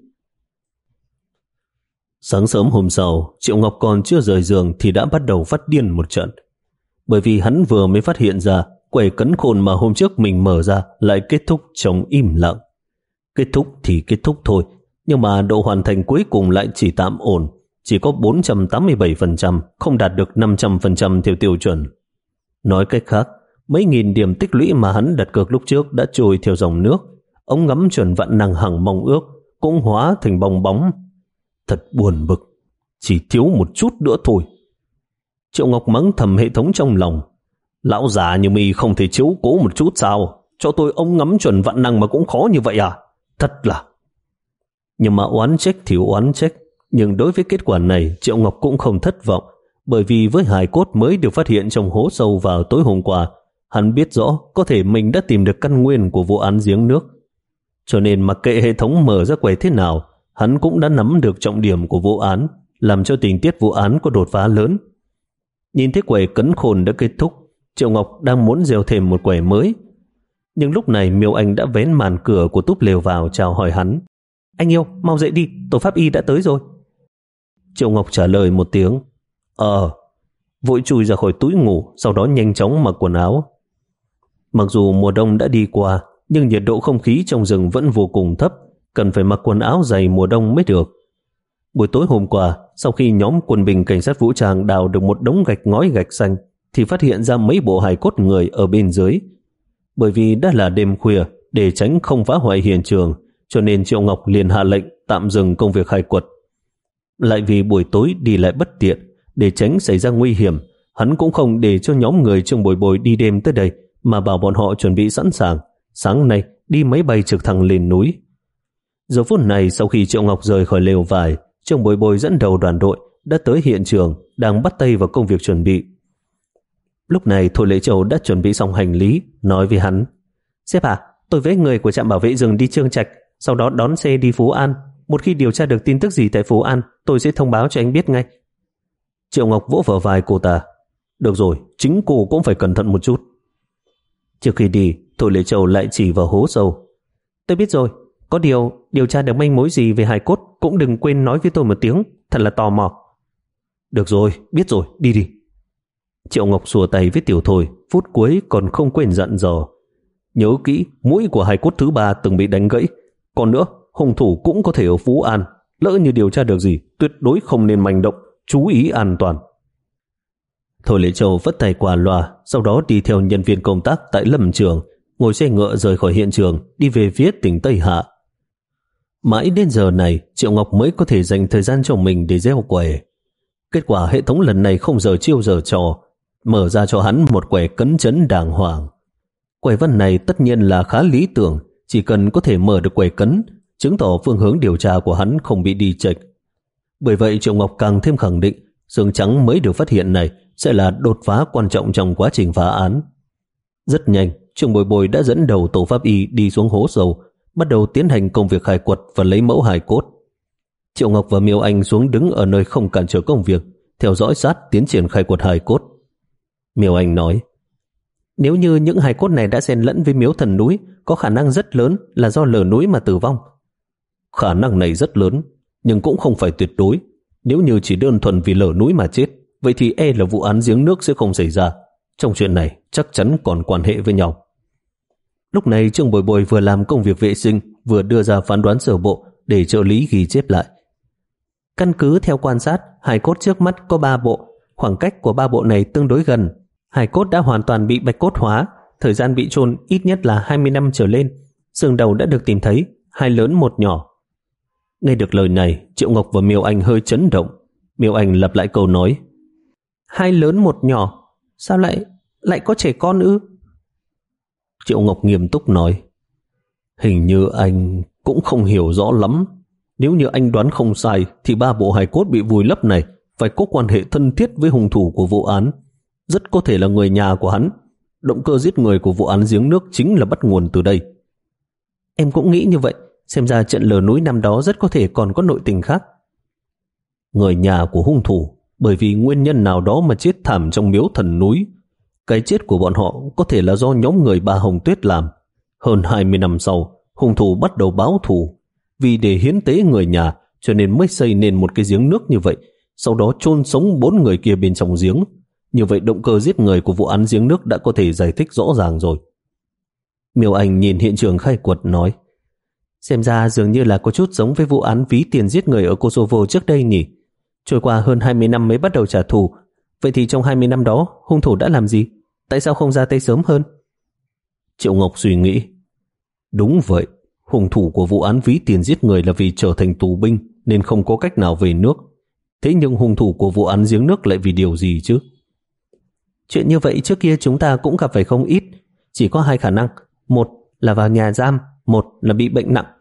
Sáng sớm hôm sau, Triệu Ngọc còn chưa rời giường thì đã bắt đầu phát điên một trận. Bởi vì hắn vừa mới phát hiện ra quầy cấn khôn mà hôm trước mình mở ra lại kết thúc trong im lặng. Kết thúc thì kết thúc thôi, nhưng mà độ hoàn thành cuối cùng lại chỉ tạm ổn, chỉ có bốn trăm tám mươi bảy phần trăm, không đạt được năm trăm phần trăm theo tiêu chuẩn. Nói cách khác, mấy nghìn điểm tích lũy mà hắn đặt cược lúc trước đã trôi theo dòng nước, ống ngắm chuẩn vạn năng hằng mong ước cũng hóa thành bong bóng. Thật buồn bực, chỉ thiếu một chút nữa thôi. Triệu Ngọc mắng thầm hệ thống trong lòng. Lão già như mi không thể chiếu cố một chút sao? Cho tôi ống ngắm chuẩn vạn năng mà cũng khó như vậy à? Thật là... Nhưng mà oán trách thì oán trách, nhưng đối với kết quả này Triệu Ngọc cũng không thất vọng, bởi vì với hài cốt mới được phát hiện trong hố sâu vào tối hôm qua, hắn biết rõ có thể mình đã tìm được căn nguyên của vụ án giếng nước. Cho nên mặc kệ hệ thống mở ra quầy thế nào, hắn cũng đã nắm được trọng điểm của vụ án, làm cho tình tiết vụ án có đột phá lớn. Nhìn thấy quầy cấn khôn đã kết thúc, Triệu Ngọc đang muốn gieo thêm một quầy mới. Nhưng lúc này Miêu Anh đã vén màn cửa của túp lều vào chào hỏi hắn. Anh yêu, mau dậy đi, tổ pháp y đã tới rồi. Triệu Ngọc trả lời một tiếng. Ờ, vội chui ra khỏi túi ngủ, sau đó nhanh chóng mặc quần áo. Mặc dù mùa đông đã đi qua, nhưng nhiệt độ không khí trong rừng vẫn vô cùng thấp, cần phải mặc quần áo dày mùa đông mới được. Buổi tối hôm qua, sau khi nhóm quân binh cảnh sát vũ trang đào được một đống gạch ngói gạch xanh, thì phát hiện ra mấy bộ hài cốt người ở bên dưới. Bởi vì đã là đêm khuya, để tránh không phá hoại hiện trường, cho nên Triệu Ngọc liền hạ lệnh tạm dừng công việc khai quật. Lại vì buổi tối đi lại bất tiện, để tránh xảy ra nguy hiểm, hắn cũng không để cho nhóm người Trương Bồi Bồi đi đêm tới đây, mà bảo bọn họ chuẩn bị sẵn sàng. Sáng nay đi máy bay trực thăng lên núi. Giờ phút này, sau khi Triệu Ngọc rời khỏi lều vải, Trương Bồi Bồi dẫn đầu đoàn đội đã tới hiện trường, đang bắt tay vào công việc chuẩn bị. Lúc này Thôi Lệ Châu đã chuẩn bị xong hành lý, nói với hắn: Sếp à, tôi với người của trạm bảo vệ rừng đi Trương Trạch, sau đó đón xe đi Phú An. Một khi điều tra được tin tức gì tại Phú An, tôi sẽ thông báo cho anh biết ngay. Triệu Ngọc vỗ vào vai cô ta: Được rồi, chính cô cũng phải cẩn thận một chút. Trước khi đi, Thôi Lệ Châu lại chỉ vào hố sâu: Tôi biết rồi, có điều điều tra được manh mối gì về hài cốt cũng đừng quên nói với tôi một tiếng, thật là tò mò. Được rồi, biết rồi, đi đi. Triệu Ngọc xua tay với Tiểu Thôi, phút cuối còn không quên dặn dò: Nhớ kỹ, mũi của hài cốt thứ ba từng bị đánh gãy. Còn nữa, hung thủ cũng có thể ở Phú An. Lỡ như điều tra được gì, tuyệt đối không nên manh động, chú ý an toàn. Thôi Lệ Châu vất tay qua loa, sau đó đi theo nhân viên công tác tại lâm trường, ngồi xe ngựa rời khỏi hiện trường, đi về phía tỉnh Tây Hạ. Mãi đến giờ này, Triệu Ngọc mới có thể dành thời gian cho mình để gieo quẻ. Kết quả hệ thống lần này không giờ chiêu giờ trò, mở ra cho hắn một quẻ cấn chấn đàng hoàng. Quẻ văn này tất nhiên là khá lý tưởng, chỉ cần có thể mở được quẻ cấn, chứng tỏ phương hướng điều tra của hắn không bị đi chệch. Bởi vậy Triệu Ngọc càng thêm khẳng định xương trắng mới được phát hiện này sẽ là đột phá quan trọng trong quá trình phá án. Rất nhanh, Trương Bồi Bồi đã dẫn đầu tổ pháp y đi xuống hố sâu, bắt đầu tiến hành công việc khai quật và lấy mẫu hài cốt. Triệu Ngọc và Miêu Anh xuống đứng ở nơi không cản trở công việc, theo dõi sát tiến triển khai quật hài cốt. Miêu Anh nói: Nếu như những hài cốt này đã xen lẫn với miếu thần núi, có khả năng rất lớn là do lở núi mà tử vong. Khả năng này rất lớn, nhưng cũng không phải tuyệt đối. Nếu như chỉ đơn thuần vì lở núi mà chết, vậy thì e là vụ án giếng nước sẽ không xảy ra. Trong chuyện này chắc chắn còn quan hệ với nhau. Lúc này Trương Bồi Bồi vừa làm công việc vệ sinh, vừa đưa ra phán đoán sơ bộ để trợ lý ghi chép lại. Căn cứ theo quan sát, hài cốt trước mắt có ba bộ, khoảng cách của ba bộ này tương đối gần. Hài cốt đã hoàn toàn bị bạch cốt hóa, thời gian bị chôn ít nhất là hai mươi năm trở lên. Xương đầu đã được tìm thấy, hai lớn một nhỏ. Nghe được lời này, Triệu Ngọc và Miêu Anh hơi chấn động. Miêu Anh lặp lại câu nói: Hai lớn một nhỏ, sao lại lại có trẻ con ư? Triệu Ngọc nghiêm túc nói: Hình như anh cũng không hiểu rõ lắm. Nếu như anh đoán không sai thì ba bộ hài cốt bị vùi lấp này phải có quan hệ thân thiết với hung thủ của vụ án. Rất có thể là người nhà của hắn. Động cơ giết người của vụ án giếng nước chính là bắt nguồn từ đây. Em cũng nghĩ như vậy. Xem ra trận lở núi năm đó rất có thể còn có nội tình khác. Người nhà của hung thủ bởi vì nguyên nhân nào đó mà chết thảm trong miếu thần núi. Cái chết của bọn họ có thể là do nhóm người bà Hồng Tuyết làm. Hơn hai mươi năm sau, hung thủ bắt đầu báo thù. Vì để hiến tế người nhà cho nên mới xây nên một cái giếng nước như vậy, sau đó chôn sống bốn người kia bên trong giếng. Như vậy động cơ giết người của vụ án giếng nước đã có thể giải thích rõ ràng rồi. Miêu Anh nhìn hiện trường khai quật nói: Xem ra dường như là có chút giống với vụ án ví tiền giết người ở Kosovo trước đây nhỉ. Trôi qua hơn hai mươi năm mới bắt đầu trả thù. Vậy thì trong hai mươi năm đó hung thủ đã làm gì? Tại sao không ra tay sớm hơn? Triệu Ngọc suy nghĩ: Đúng vậy, hung thủ của vụ án ví tiền giết người là vì trở thành tù binh nên không có cách nào về nước. Thế nhưng hung thủ của vụ án giếng nước lại vì điều gì chứ? Chuyện như vậy trước kia chúng ta cũng gặp phải không ít. Chỉ có hai khả năng: một là vào nhà giam, một là bị bệnh nặng.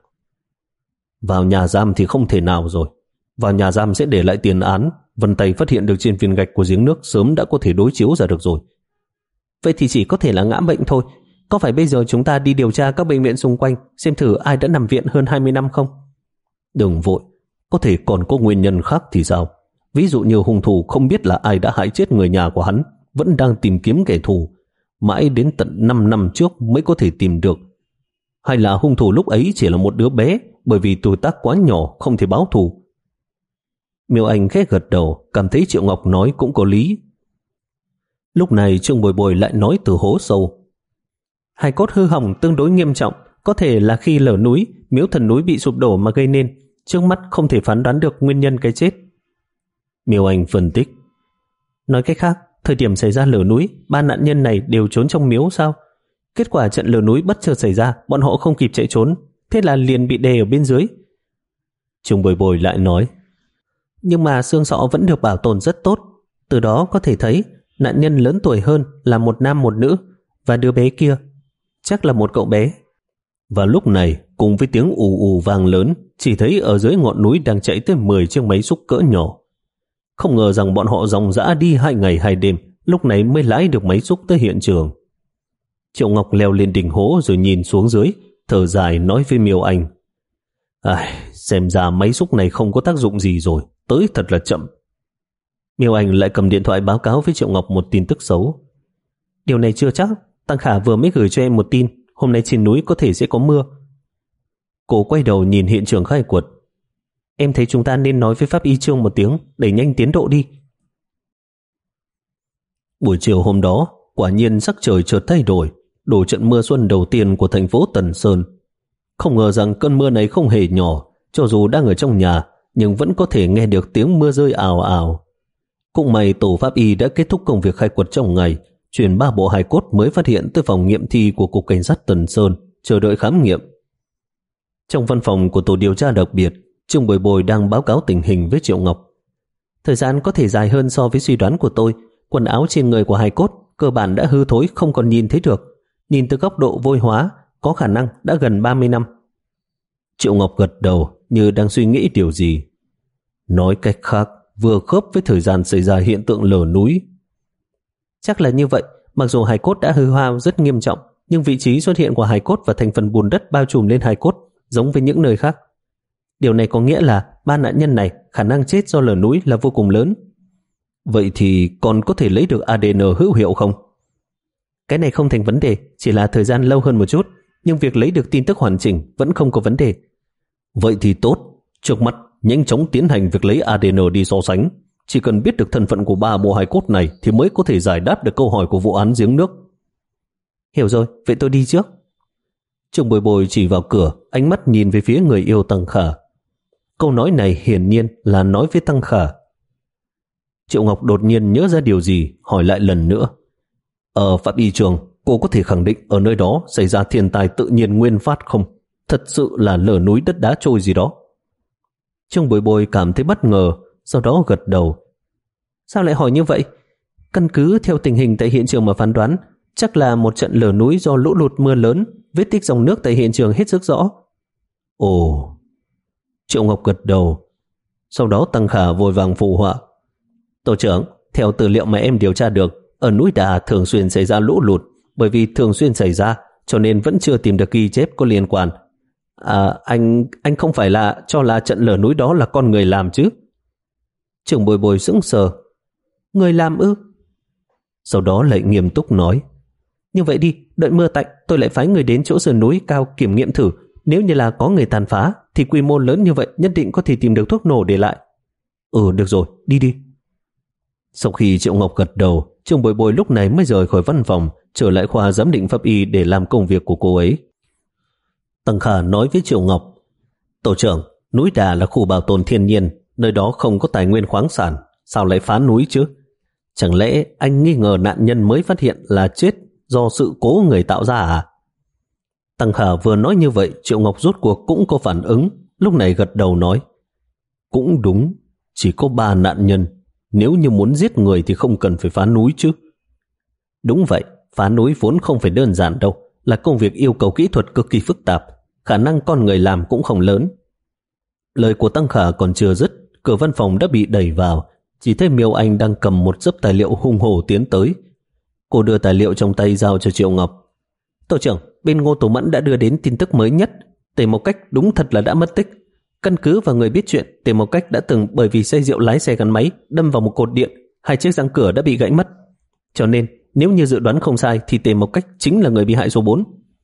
Vào nhà giam thì không thể nào rồi. Vào nhà giam sẽ để lại tiền án. Vân tay phát hiện được trên viên gạch của giếng nước sớm đã có thể đối chiếu ra được rồi. Vậy thì chỉ có thể là ngã bệnh thôi. Có phải bây giờ chúng ta đi điều tra các bệnh viện xung quanh, xem thử ai đã nằm viện hơn hai mươi năm không? Đừng vội, có thể còn có nguyên nhân khác thì sao? Ví dụ như hung thủ không biết là ai đã hại chết người nhà của hắn, vẫn đang tìm kiếm kẻ thù, mãi đến tận năm năm trước mới có thể tìm được. Hay là hung thủ lúc ấy chỉ là một đứa bé, bởi vì tuổi tác quá nhỏ không thể báo thù? Miêu Anh khẽ gật đầu, cảm thấy Triệu Ngọc nói cũng có lý. Lúc này Trương Bồi Bồi lại nói từ hố sâu: Hài cốt hư hỏng tương đối nghiêm trọng, có thể là khi lở núi, miếu thần núi bị sụp đổ mà gây nên. Trước mắt không thể phán đoán được nguyên nhân cái chết. Miêu Anh phân tích: Nói cách khác, thời điểm xảy ra lở núi, ba nạn nhân này đều trốn trong miếu sao? Kết quả trận lở núi bất chợt xảy ra, bọn họ không kịp chạy trốn, thế là liền bị đè ở bên dưới. Trương Bồi Bồi lại nói: Nhưng mà xương sọ vẫn được bảo tồn rất tốt. Từ đó có thể thấy nạn nhân lớn tuổi hơn là một nam một nữ, và đứa bé kia chắc là một cậu bé. Và lúc này, cùng với tiếng ù ù vang lớn, chỉ thấy ở dưới ngọn núi đang chạy tới mười chiếc máy xúc cỡ nhỏ. Không ngờ rằng bọn họ dòng dã đi hai ngày hai đêm, lúc này mới lái được máy xúc tới hiện trường. Triệu Ngọc leo lên đỉnh hố rồi nhìn xuống dưới, thở dài nói với Miêu Anh: Ai, xem ra máy xúc này không có tác dụng gì rồi, tới thật là chậm. Miêu Anh lại cầm điện thoại báo cáo với Triệu Ngọc một tin tức xấu. Điều này chưa chắc, Tăng Khả vừa mới gửi cho em một tin, hôm nay trên núi có thể sẽ có mưa. Cô quay đầu nhìn hiện trường khai quật. Em thấy chúng ta nên nói với pháp y Trương một tiếng, đẩy nhanh tiến độ đi. Buổi chiều hôm đó, quả nhiên sắc trời chợt thay đổi, đổ trận mưa xuân đầu tiên của thành phố Tần Sơn. Không ngờ rằng cơn mưa này không hề nhỏ, cho dù đang ở trong nhà, nhưng vẫn có thể nghe được tiếng mưa rơi ào ào. Cũng may tổ pháp y đã kết thúc công việc khai quật trong ngày, chuyển ba bộ hài cốt mới phát hiện tới phòng nghiệm thi của Cục Cảnh sát Tần Sơn, chờ đợi khám nghiệm. Trong văn phòng của tổ điều tra đặc biệt, Trương Bồi Bồi đang báo cáo tình hình với Triệu Ngọc. Thời gian có thể dài hơn so với suy đoán của tôi, quần áo trên người của hài cốt cơ bản đã hư thối không còn nhìn thấy được. Nhìn từ góc độ vôi hóa, có khả năng đã gần ba mươi năm. Triệu Ngọc gật đầu như đang suy nghĩ điều gì. Nói cách khác, vừa khớp với thời gian xảy ra hiện tượng lở núi. Chắc là như vậy, mặc dù hài cốt đã hư hao rất nghiêm trọng, nhưng vị trí xuất hiện của hài cốt và thành phần bùn đất bao trùm lên hài cốt giống với những nơi khác. Điều này có nghĩa là ba nạn nhân này khả năng chết do lở núi là vô cùng lớn. Vậy thì còn có thể lấy được a đê en hữu hiệu không? Cái này không thành vấn đề, chỉ là thời gian lâu hơn một chút, nhưng việc lấy được tin tức hoàn chỉnh vẫn không có vấn đề. Vậy thì tốt, trước mắt nhanh chóng tiến hành việc lấy a đê en đi so sánh. Chỉ cần biết được thân phận của ba bộ hài cốt này thì mới có thể giải đáp được câu hỏi của vụ án giếng nước. Hiểu rồi, vậy tôi đi trước. Trương Bồi Bồi chỉ vào cửa, ánh mắt nhìn về phía người yêu Tăng Khả. Câu nói này hiển nhiên là nói với Tăng Khả. Triệu Ngọc đột nhiên nhớ ra điều gì, hỏi lại lần nữa. Ở pháp y trường, cô có thể khẳng định ở nơi đó xảy ra thiên tai tự nhiên nguyên phát không? Thật sự là lở núi đất đá trôi gì đó. Trương Bồi Bồi cảm thấy bất ngờ, sau đó gật đầu. Sao lại hỏi như vậy? Căn cứ theo tình hình tại hiện trường mà phán đoán, chắc là một trận lở núi do lũ lụt mưa lớn, vết tích dòng nước tại hiện trường hết sức rõ. Ồ. Triệu Ngọc gật đầu. Sau đó Tăng Khả vội vàng phụ họa. Tổ trưởng, theo tư liệu mà em điều tra được, ở núi Đà thường xuyên xảy ra lũ lụt, bởi vì thường xuyên xảy ra, cho nên vẫn chưa tìm được ghi chép có liên quan. À, anh anh không phải là cho là trận lở núi đó là con người làm chứ? Trưởng Bồi Bồi sững sờ. Người làm ư? Sau đó lại nghiêm túc nói. Như vậy đi, đợi mưa tạnh, tôi lại phái người đến chỗ sườn núi cao kiểm nghiệm thử. Nếu như là có người tàn phá, thì quy mô lớn như vậy nhất định có thể tìm được thuốc nổ để lại. Ừ, được rồi, đi đi. Sau khi Triệu Ngọc gật đầu, Trương Bồi Bồi lúc này mới rời khỏi văn phòng, trở lại khoa giám định pháp y để làm công việc của cô ấy. Tăng Khả nói với Triệu Ngọc. Tổ trưởng, núi Đà là khu bảo tồn thiên nhiên, nơi đó không có tài nguyên khoáng sản, sao lại phá núi chứ? Chẳng lẽ anh nghi ngờ nạn nhân mới phát hiện là chết do sự cố người tạo ra à? Tăng Khả vừa nói như vậy, Triệu Ngọc rốt cuộc cũng có phản ứng, lúc này gật đầu nói. Cũng đúng, chỉ có ba nạn nhân, nếu như muốn giết người thì không cần phải phá núi chứ. Đúng vậy, phá núi vốn không phải đơn giản đâu, là công việc yêu cầu kỹ thuật cực kỳ phức tạp, khả năng con người làm cũng không lớn. Lời của Tăng Khả còn chưa dứt, cửa văn phòng đã bị đẩy vào, chỉ thấy Miêu Anh đang cầm một xấp tài liệu hung hổ tiến tới. Cô đưa tài liệu trong tay giao cho Triệu Ngọc. Tổ trưởng, bên Ngô Tổ Mẫn đã đưa đến tin tức mới nhất. Tề Mộc Cách đúng thật là đã mất tích. Căn cứ vào người biết chuyện, Tề Mộc Cách đã từng bởi vì say rượu lái xe gắn máy, đâm vào một cột điện, hai chiếc răng cửa đã bị gãy mất. Cho nên, nếu như dự đoán không sai thì Tề Mộc Cách chính là người bị hại số bốn.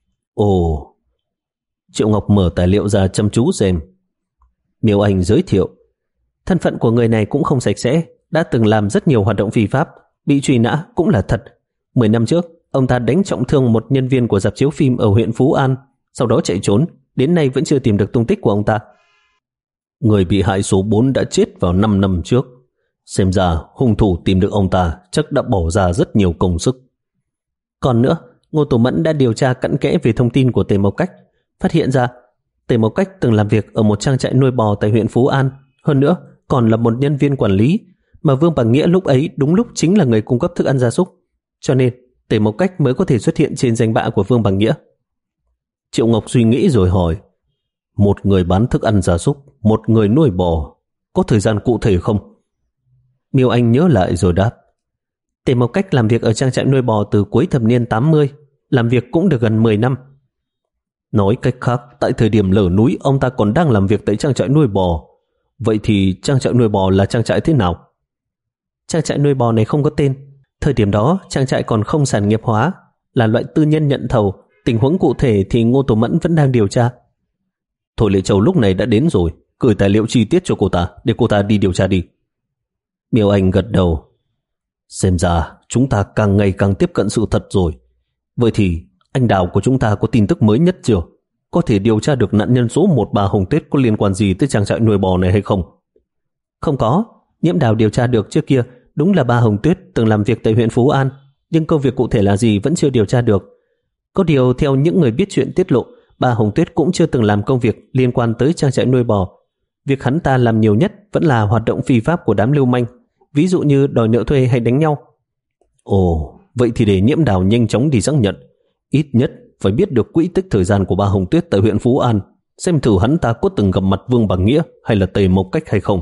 Ồ. Triệu Ngọc mở tài liệu ra chăm chú xem. Miêu Anh giới thiệu. Thân phận của người này cũng không sạch sẽ, đã từng làm rất nhiều hoạt động phi pháp, bị truy nã cũng là thật. Mười năm trước, ông ta đánh trọng thương một nhân viên của rạp chiếu phim ở huyện Phú An, sau đó chạy trốn, đến nay vẫn chưa tìm được tung tích của ông ta. Người bị hại số bốn đã chết vào năm năm trước. Xem ra hung thủ tìm được ông ta chắc đã bỏ ra rất nhiều công sức. Còn nữa, Ngô Tổ Mẫn đã điều tra cặn kẽ về thông tin của Tề Mộc Cách, phát hiện ra Tề Mộc Cách từng làm việc ở một trang trại nuôi bò tại huyện Phú An, hơn nữa còn là một nhân viên quản lý, mà Vương Bằng Nghĩa lúc ấy đúng lúc chính là người cung cấp thức ăn gia súc, cho nên Tề Mộc Cách mới có thể xuất hiện trên danh bạ của Vương Bằng Nghĩa. Triệu Ngọc suy nghĩ rồi hỏi, một người bán thức ăn gia súc, một người nuôi bò, có thời gian cụ thể không? Miêu Anh nhớ lại rồi đáp, Tề Mộc Cách làm việc ở trang trại nuôi bò từ cuối thập niên tám mươi, làm việc cũng được gần mười năm. Nói cách khác, tại thời điểm lở núi, ông ta còn đang làm việc tại trang trại nuôi bò. Vậy thì trang trại nuôi bò là trang trại thế nào? Trang trại nuôi bò này không có tên. Thời điểm đó, trang trại còn không sản nghiệp hóa, là loại tư nhân nhận thầu. Tình huống cụ thể thì Ngô Tổ Mẫn vẫn đang điều tra. Thôi Lệ Châu lúc này đã đến rồi, gửi tài liệu chi tiết cho cô ta, để cô ta đi điều tra đi. Miêu Anh gật đầu. Xem ra chúng ta càng ngày càng tiếp cận sự thật rồi. Vậy thì anh Đào của chúng ta có tin tức mới nhất chưa? Có thể điều tra được nạn nhân số một ba Hồng Tuyết có liên quan gì tới trang trại nuôi bò này hay không? Không có. Nhiễm Đào điều tra được trước kia đúng là ba Hồng Tuyết từng làm việc tại huyện Phú An, nhưng công việc cụ thể là gì vẫn chưa điều tra được. Có điều theo những người biết chuyện tiết lộ, ba Hồng Tuyết cũng chưa từng làm công việc liên quan tới trang trại nuôi bò. Việc hắn ta làm nhiều nhất vẫn là hoạt động phi pháp của đám lưu manh, ví dụ như đòi nợ thuê hay đánh nhau. Ồ, vậy thì để Nhiễm Đào nhanh chóng đi xác nhận. Ít nhất phải biết được quỹ tích thời gian của ba Hồng Tuyết tại huyện Phú An, xem thử hắn ta có từng gặp mặt Vương Bằng Nghĩa hay là Tề Mộc Cách hay không.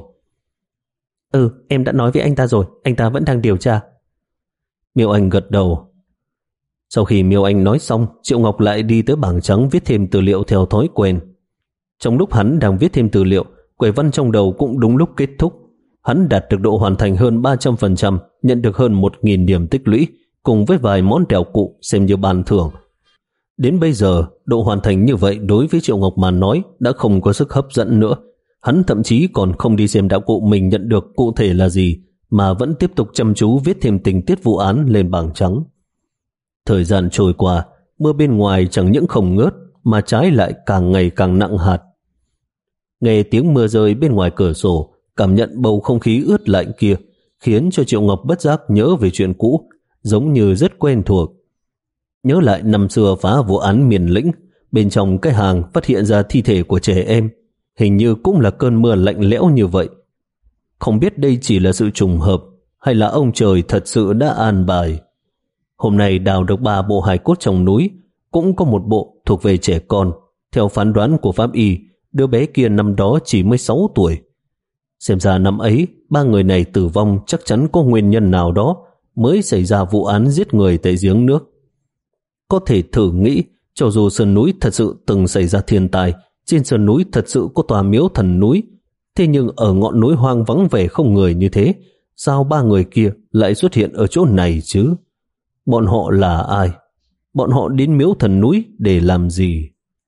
Ừ, em đã nói với anh ta rồi, anh ta vẫn đang điều tra. Miêu Anh gật đầu. Sau khi Miêu Anh nói xong, Triệu Ngọc lại đi tới bảng trắng viết thêm tư liệu theo thói quen. Trong lúc hắn đang viết thêm tư liệu, quẻ văn trong đầu cũng đúng lúc kết thúc. Hắn đạt được độ hoàn thành hơn ba trăm phần trăm, nhận được hơn một nghìn điểm tích lũy, cùng với vài món đèo cụ xem như ban thưởng. Đến bây giờ, độ hoàn thành như vậy đối với Triệu Ngọc mà nói đã không có sức hấp dẫn nữa. Hắn thậm chí còn không đi xem đạo cụ mình nhận được cụ thể là gì, mà vẫn tiếp tục chăm chú viết thêm tình tiết vụ án lên bảng trắng. Thời gian trôi qua, mưa bên ngoài chẳng những không ngớt, mà trái lại càng ngày càng nặng hạt. Nghe tiếng mưa rơi bên ngoài cửa sổ, cảm nhận bầu không khí ướt lạnh kia, khiến cho Triệu Ngọc bất giác nhớ về chuyện cũ, giống như rất quen thuộc. Nhớ lại năm xưa phá vụ án Miền Lĩnh, bên trong cái hàng phát hiện ra thi thể của trẻ em, hình như cũng là cơn mưa lạnh lẽo như vậy. Không biết đây chỉ là sự trùng hợp, hay là ông trời thật sự đã an bài. Hôm nay đào được ba bộ hài cốt trong núi, cũng có một bộ thuộc về trẻ con. Theo phán đoán của pháp y, đứa bé kia năm đó chỉ mới sáu tuổi. Xem ra năm ấy, ba người này tử vong chắc chắn có nguyên nhân nào đó mới xảy ra vụ án giết người tại giếng nước. Có thể thử nghĩ, cho dù sơn núi thật sự từng xảy ra thiên tai, trên sơn núi thật sự có tòa miếu thần núi, thế nhưng ở ngọn núi hoang vắng vẻ không người như thế, sao ba người kia lại xuất hiện ở chỗ này chứ? Bọn họ là ai? Bọn họ đến miếu thần núi để làm gì?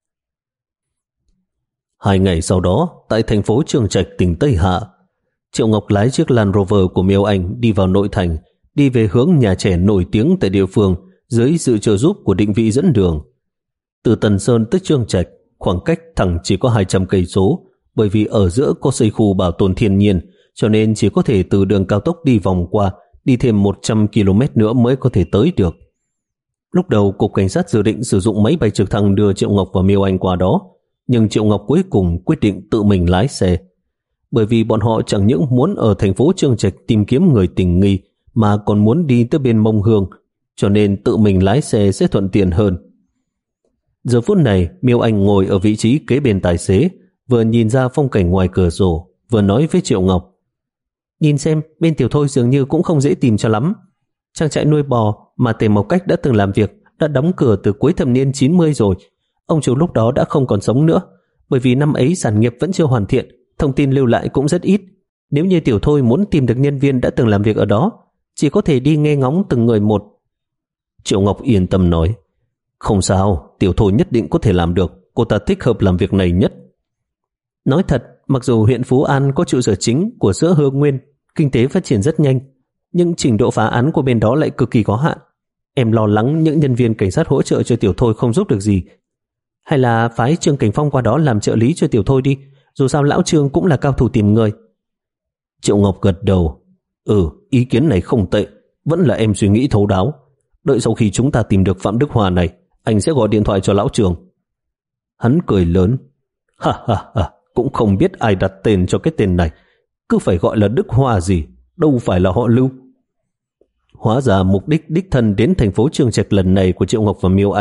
Hai ngày sau đó, tại thành phố Chương Trạch, tỉnh Tây Hạ, Triệu Ngọc lái chiếc Land Rover của Miêu Anh đi vào nội thành, đi về hướng nhà trẻ nổi tiếng tại địa phương dưới sự trợ giúp của định vị dẫn đường. Từ Tần Sơn tới Chương Trạch, khoảng cách thẳng chỉ có hai trăm cây số, bởi vì ở giữa có xây khu bảo tồn thiên nhiên, cho nên chỉ có thể từ đường cao tốc đi vòng qua, đi thêm một trăm ki lô mét nữa mới có thể tới được. Lúc đầu Cục Cảnh sát dự định sử dụng máy bay trực thăng đưa Triệu Ngọc và Miêu Anh qua đó, nhưng Triệu Ngọc cuối cùng quyết định tự mình lái xe. Bởi vì bọn họ chẳng những muốn ở thành phố Chương Trạch tìm kiếm người tình nghi, mà còn muốn đi tới bên Mông Hương, cho nên tự mình lái xe sẽ thuận tiện hơn. Giờ phút này, Miêu Anh ngồi ở vị trí kế bên tài xế, vừa nhìn ra phong cảnh ngoài cửa sổ, vừa nói với Triệu Ngọc. Nhìn xem, bên Tiểu Thôi dường như cũng không dễ tìm cho lắm. Trang trại nuôi bò mà Tề Mộc Cách đã từng làm việc đã đóng cửa từ cuối thập niên chín mươi rồi. Ông chủ lúc đó đã không còn sống nữa, bởi vì năm ấy sản nghiệp vẫn chưa hoàn thiện, thông tin lưu lại cũng rất ít. Nếu như Tiểu Thôi muốn tìm được nhân viên đã từng làm việc ở đó, chỉ có thể đi nghe ngóng từng người một. Triệu Ngọc yên tâm nói, không sao, Tiểu Thôi nhất định có thể làm được, cô ta thích hợp làm việc này nhất. Nói thật, mặc dù huyện Phú An có trụ sở chính của Sữa Hương Nguyên, kinh tế phát triển rất nhanh, nhưng trình độ phá án của bên đó lại cực kỳ có hạn. Em lo lắng những nhân viên cảnh sát hỗ trợ cho Tiểu Thôi không giúp được gì. Hay là phái Trương Cảnh Phong qua đó làm trợ lý cho Tiểu Thôi đi, dù sao lão Trương cũng là cao thủ tìm người. Triệu Ngọc gật đầu. Ừ, ý kiến này không tệ, vẫn là em suy nghĩ thấu đáo. Đợi sau khi chúng ta tìm được Phạm Đức Hòa này, anh sẽ gọi điện thoại cho lão Trương. Hắn cười lớn. Ha ha ha, cũng không biết ai đặt tên cho cái tên này, cứ phải gọi là Đức Hòa gì, đâu phải là họ Lưu. Hóa ra mục đích đích thân đến thành phố Chương Trạch lần này của Triệu Ngọc và Miêu Anh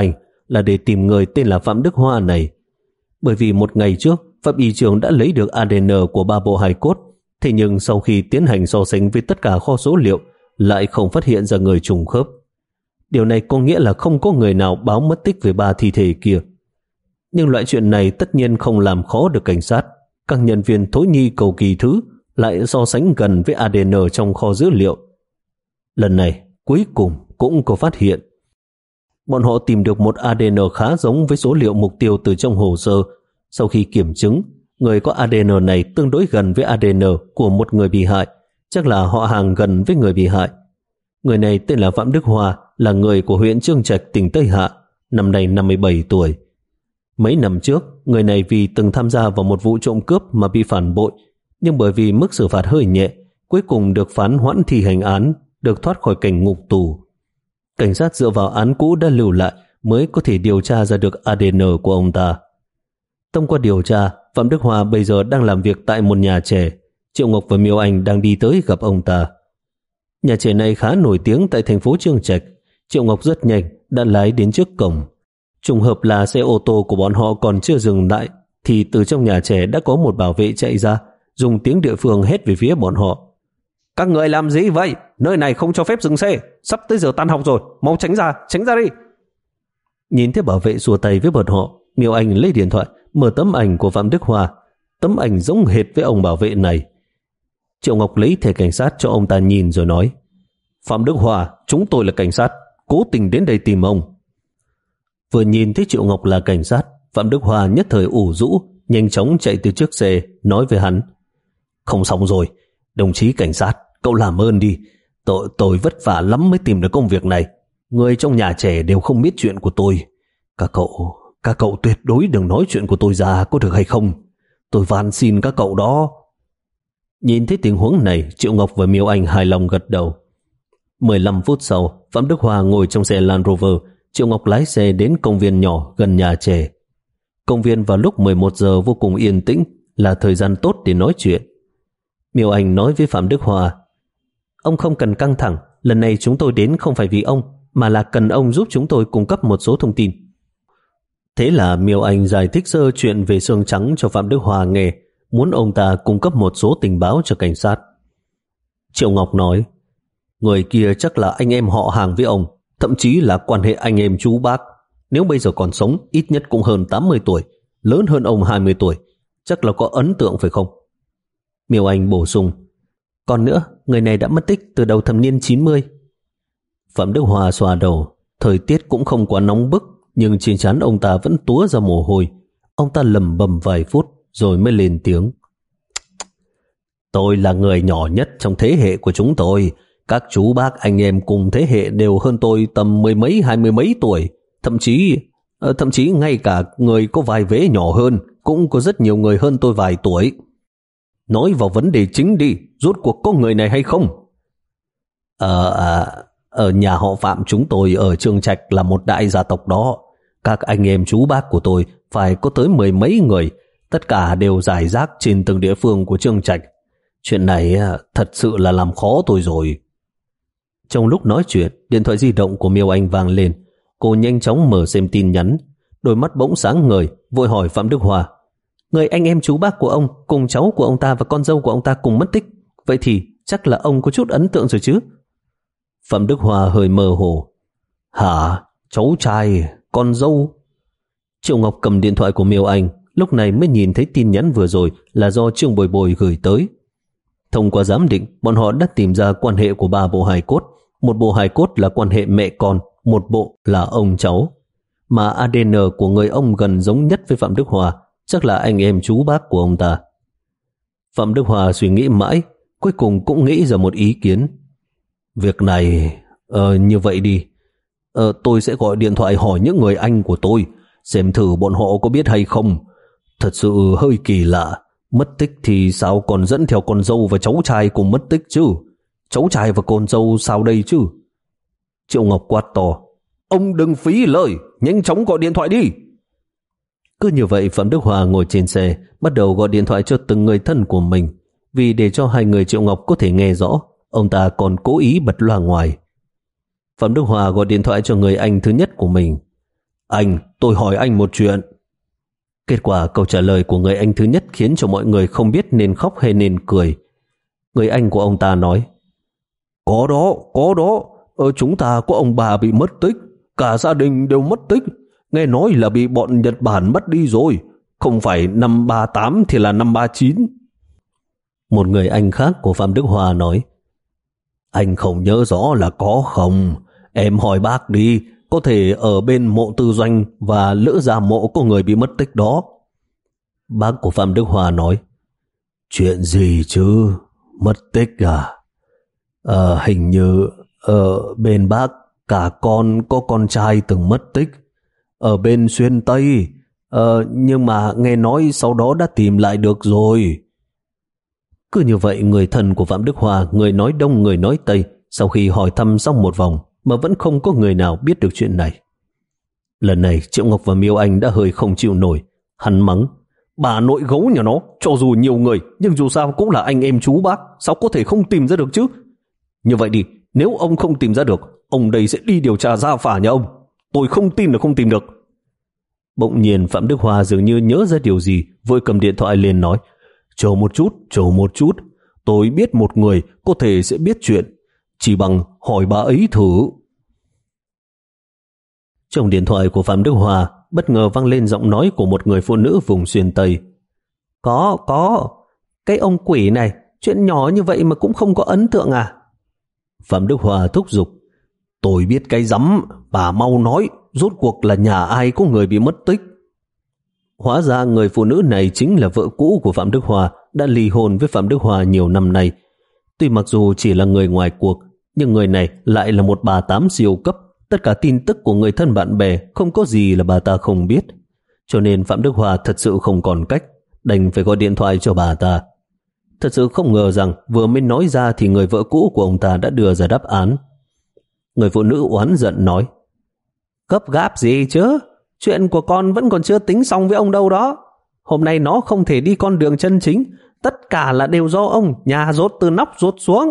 là để tìm người tên là Phạm Đức Hoa này. Bởi vì một ngày trước, Pháp y trường đã lấy được a đê en của ba bộ hài cốt, thế nhưng sau khi tiến hành so sánh với tất cả kho số liệu, lại không phát hiện ra người trùng khớp. Điều này có nghĩa là không có người nào báo mất tích về ba thi thể kia. Nhưng loại chuyện này tất nhiên không làm khó được cảnh sát. Các nhân viên thối nhi cầu kỳ thứ lại so sánh gần với a đê en trong kho dữ liệu. Lần này, cuối cùng cũng có phát hiện. Bọn họ tìm được một a đê en khá giống với số liệu mục tiêu từ trong hồ sơ. Sau khi kiểm chứng, người có a đê en này tương đối gần với a đê en của một người bị hại, chắc là họ hàng gần với người bị hại. Người này tên là Phạm Đức Hòa, là người của huyện Chương Trạch, tỉnh Tây Hạ, năm nay năm mươi bảy tuổi. Mấy năm trước, người này vì từng tham gia vào một vụ trộm cướp mà bị phản bội, nhưng bởi vì mức xử phạt hơi nhẹ, cuối cùng được phán hoãn thi hành án, được thoát khỏi cảnh ngục tù. Cảnh sát dựa vào án cũ đã lưu lại mới có thể điều tra ra được a đê en của ông ta. Thông qua điều tra, Phạm Đức Hòa bây giờ đang làm việc tại một nhà trẻ. Triệu Ngọc và Miêu Anh đang đi tới gặp ông ta. Nhà trẻ này khá nổi tiếng tại thành phố Chương Trạch. Triệu Ngọc rất nhanh đã lái đến trước cổng. Trùng hợp là xe ô tô của bọn họ còn chưa dừng lại, thì từ trong nhà trẻ đã có một bảo vệ chạy ra, dùng tiếng địa phương hét về phía bọn họ. Các người làm gì vậy? Nơi này không cho phép dừng xe. Sắp tới giờ tan học rồi, mau tránh ra, tránh ra đi. Nhìn thấy bảo vệ xua tay với bọn họ, Miêu Anh lấy điện thoại, mở tấm ảnh của Phạm Đức Hòa. Tấm ảnh giống hệt với ông bảo vệ này. Triệu Ngọc lấy thẻ cảnh sát cho ông ta nhìn rồi nói: Phạm Đức Hòa, chúng tôi là cảnh sát, cố tình đến đây tìm ông. Vừa nhìn thấy Triệu Ngọc là cảnh sát, Phạm Đức Hòa nhất thời ủ rũ, nhanh chóng chạy từ trước xe, nói với hắn: Không xong rồi, đồng chí cảnh sát, cậu làm ơn đi. Tôi, tôi vất vả lắm mới tìm được công việc này. Người trong nhà trẻ đều không biết chuyện của tôi. Các cậu, các cậu tuyệt đối đừng nói chuyện của tôi ra, có được hay không? Tôi van xin các cậu đó. Nhìn thấy tình huống này, Triệu Ngọc và Miêu Anh hài lòng gật đầu. mười lăm phút sau, Phạm Đức Hòa ngồi trong xe Land Rover, Triệu Ngọc lái xe đến công viên nhỏ gần nhà trẻ. Công viên vào lúc mười một giờ vô cùng yên tĩnh, là thời gian tốt để nói chuyện. Miêu Anh nói với Phạm Đức Hòa: Ông không cần căng thẳng, lần này chúng tôi đến không phải vì ông, mà là cần ông giúp chúng tôi cung cấp một số thông tin. Thế là Miêu Anh giải thích sơ chuyện về xương trắng cho Phạm Đức Hòa nghe, muốn ông ta cung cấp một số tình báo cho cảnh sát. Triệu Ngọc nói: Người kia chắc là anh em họ hàng với ông, thậm chí là quan hệ anh em chú bác. Nếu bây giờ còn sống, ít nhất cũng hơn tám mươi tuổi, lớn hơn ông hai mươi tuổi, chắc là có ấn tượng phải không? Miêu Anh bổ sung: Còn nữa, người này đã mất tích từ đầu thập niên chín mươi. Phạm Đức Hòa xoa đầu. Thời tiết cũng không quá nóng bức, nhưng trên trán ông ta vẫn túa ra mồ hôi. Ông ta lẩm bẩm vài phút rồi mới lên tiếng: Tôi là người nhỏ nhất trong thế hệ của chúng tôi. Các chú bác anh em cùng thế hệ đều hơn tôi tầm mười mấy hai mươi mấy tuổi. Thậm chí thậm chí ngay cả người có vài vế nhỏ hơn cũng có rất nhiều người hơn tôi vài tuổi. Nói vào vấn đề chính đi, rốt cuộc có người này hay không? Ờ, à, ở nhà họ Phạm chúng tôi ở Chương Trạch là một đại gia tộc đó. Các anh em chú bác của tôi phải có tới mười mấy người, tất cả đều rải rác trên từng địa phương của Chương Trạch. Chuyện này thật sự là làm khó tôi rồi. Trong lúc nói chuyện, điện thoại di động của Miêu Anh vang lên. Cô nhanh chóng mở xem tin nhắn, đôi mắt bỗng sáng ngời, vội hỏi Phạm Đức Hòa: Người anh em chú bác của ông cùng cháu của ông ta và con dâu của ông ta cùng mất tích, vậy thì chắc là ông có chút ấn tượng rồi chứ? Phạm Đức Hòa hơi mơ hồ: Hả? Cháu trai, con dâu? Triệu Ngọc cầm điện thoại của Miêu Anh, lúc này mới nhìn thấy tin nhắn vừa rồi là do Trương Bồi Bồi gửi tới. Thông qua giám định, bọn họ đã tìm ra quan hệ của ba bộ hài cốt. Một bộ hài cốt là quan hệ mẹ con, một bộ là ông cháu. Mà a đê en của người ông gần giống nhất với Phạm Đức Hòa, chắc là anh em chú bác của ông ta. Phạm Đức Hòa suy nghĩ mãi, cuối cùng cũng nghĩ ra một ý kiến. Việc này, ờ, như vậy đi. Ờ, tôi sẽ gọi điện thoại hỏi những người anh của tôi, xem thử bọn họ có biết hay không. Thật sự hơi kỳ lạ. Mất tích thì sao còn dẫn theo con dâu và cháu trai cùng mất tích chứ? Cháu trai và con dâu sao đây chứ? Triệu Ngọc quát to: Ông đừng phí lời, nhanh chóng gọi điện thoại đi. Cứ như vậy, Phạm Đức Hòa ngồi trên xe, bắt đầu gọi điện thoại cho từng người thân của mình. Vì để cho hai người Triệu Ngọc có thể nghe rõ, ông ta còn cố ý bật loa ngoài. Phạm Đức Hòa gọi điện thoại cho người anh thứ nhất của mình. Anh, tôi hỏi anh một chuyện. Kết quả câu trả lời của người anh thứ nhất khiến cho mọi người không biết nên khóc hay nên cười. Người anh của ông ta nói, có đó, có đó, ở chúng ta có ông bà bị mất tích, cả gia đình đều mất tích, nghe nói là bị bọn Nhật Bản mất đi rồi, không phải năm ba tám thì là năm ba chín. Một người anh khác của Phạm Đức Hòa nói, anh không nhớ rõ là có không, em hỏi bác đi, có thể ở bên mộ Tư Doanh và Lữ Gia Mộ có người bị mất tích đó. Bác của Phạm Đức Hòa nói, chuyện gì chứ, mất tích à? Ờ, hình như ở bên bác cả con có con trai từng mất tích, ở bên Xuyên Tây, ờ, nhưng mà nghe nói sau đó đã tìm lại được rồi. Cứ như vậy người thân của Phạm Đức Hòa, người nói đông người nói tây, sau khi hỏi thăm xong một vòng mà vẫn không có người nào biết được chuyện này. Lần này Triệu Ngọc và Miêu Anh đã hơi không chịu nổi. Hắn mắng, bà nội gấu nhà nó, cho dù nhiều người nhưng dù sao cũng là anh em chú bác, sao có thể không tìm ra được chứ? Như vậy đi, nếu ông không tìm ra được, ông đây sẽ đi điều tra gia phả nhà ông. Tôi không tin là không tìm được. Bỗng nhiên Phạm Đức Hòa dường như nhớ ra điều gì, vội cầm điện thoại lên nói, chờ một chút, chờ một chút, tôi biết một người có thể sẽ biết chuyện, chỉ bằng hỏi bà ấy thử. Trong điện thoại của Phạm Đức Hòa bất ngờ vang lên giọng nói của một người phụ nữ vùng Xuyên Tây. Có, có, cái ông quỷ này, chuyện nhỏ như vậy mà cũng không có ấn tượng à? Phạm Đức Hòa thúc giục, tôi biết cái rắm, bà mau nói, rốt cuộc là nhà ai có người bị mất tích. Hóa ra người phụ nữ này chính là vợ cũ của Phạm Đức Hòa, đã ly hôn với Phạm Đức Hòa nhiều năm nay. Tuy mặc dù chỉ là người ngoài cuộc, nhưng người này lại là một bà tám siêu cấp. Tất cả tin tức của người thân bạn bè không có gì là bà ta không biết. Cho nên Phạm Đức Hòa thật sự không còn cách, đành phải gọi điện thoại cho bà ta. Thật sự không ngờ rằng vừa mới nói ra thì người vợ cũ của ông ta đã đưa ra đáp án. Người phụ nữ oán giận nói, gấp gáp gì chứ? Chuyện của con vẫn còn chưa tính xong với ông đâu đó. Hôm nay nó không thể đi con đường chân chính, tất cả là đều do ông, nhà rốt từ nóc rốt xuống.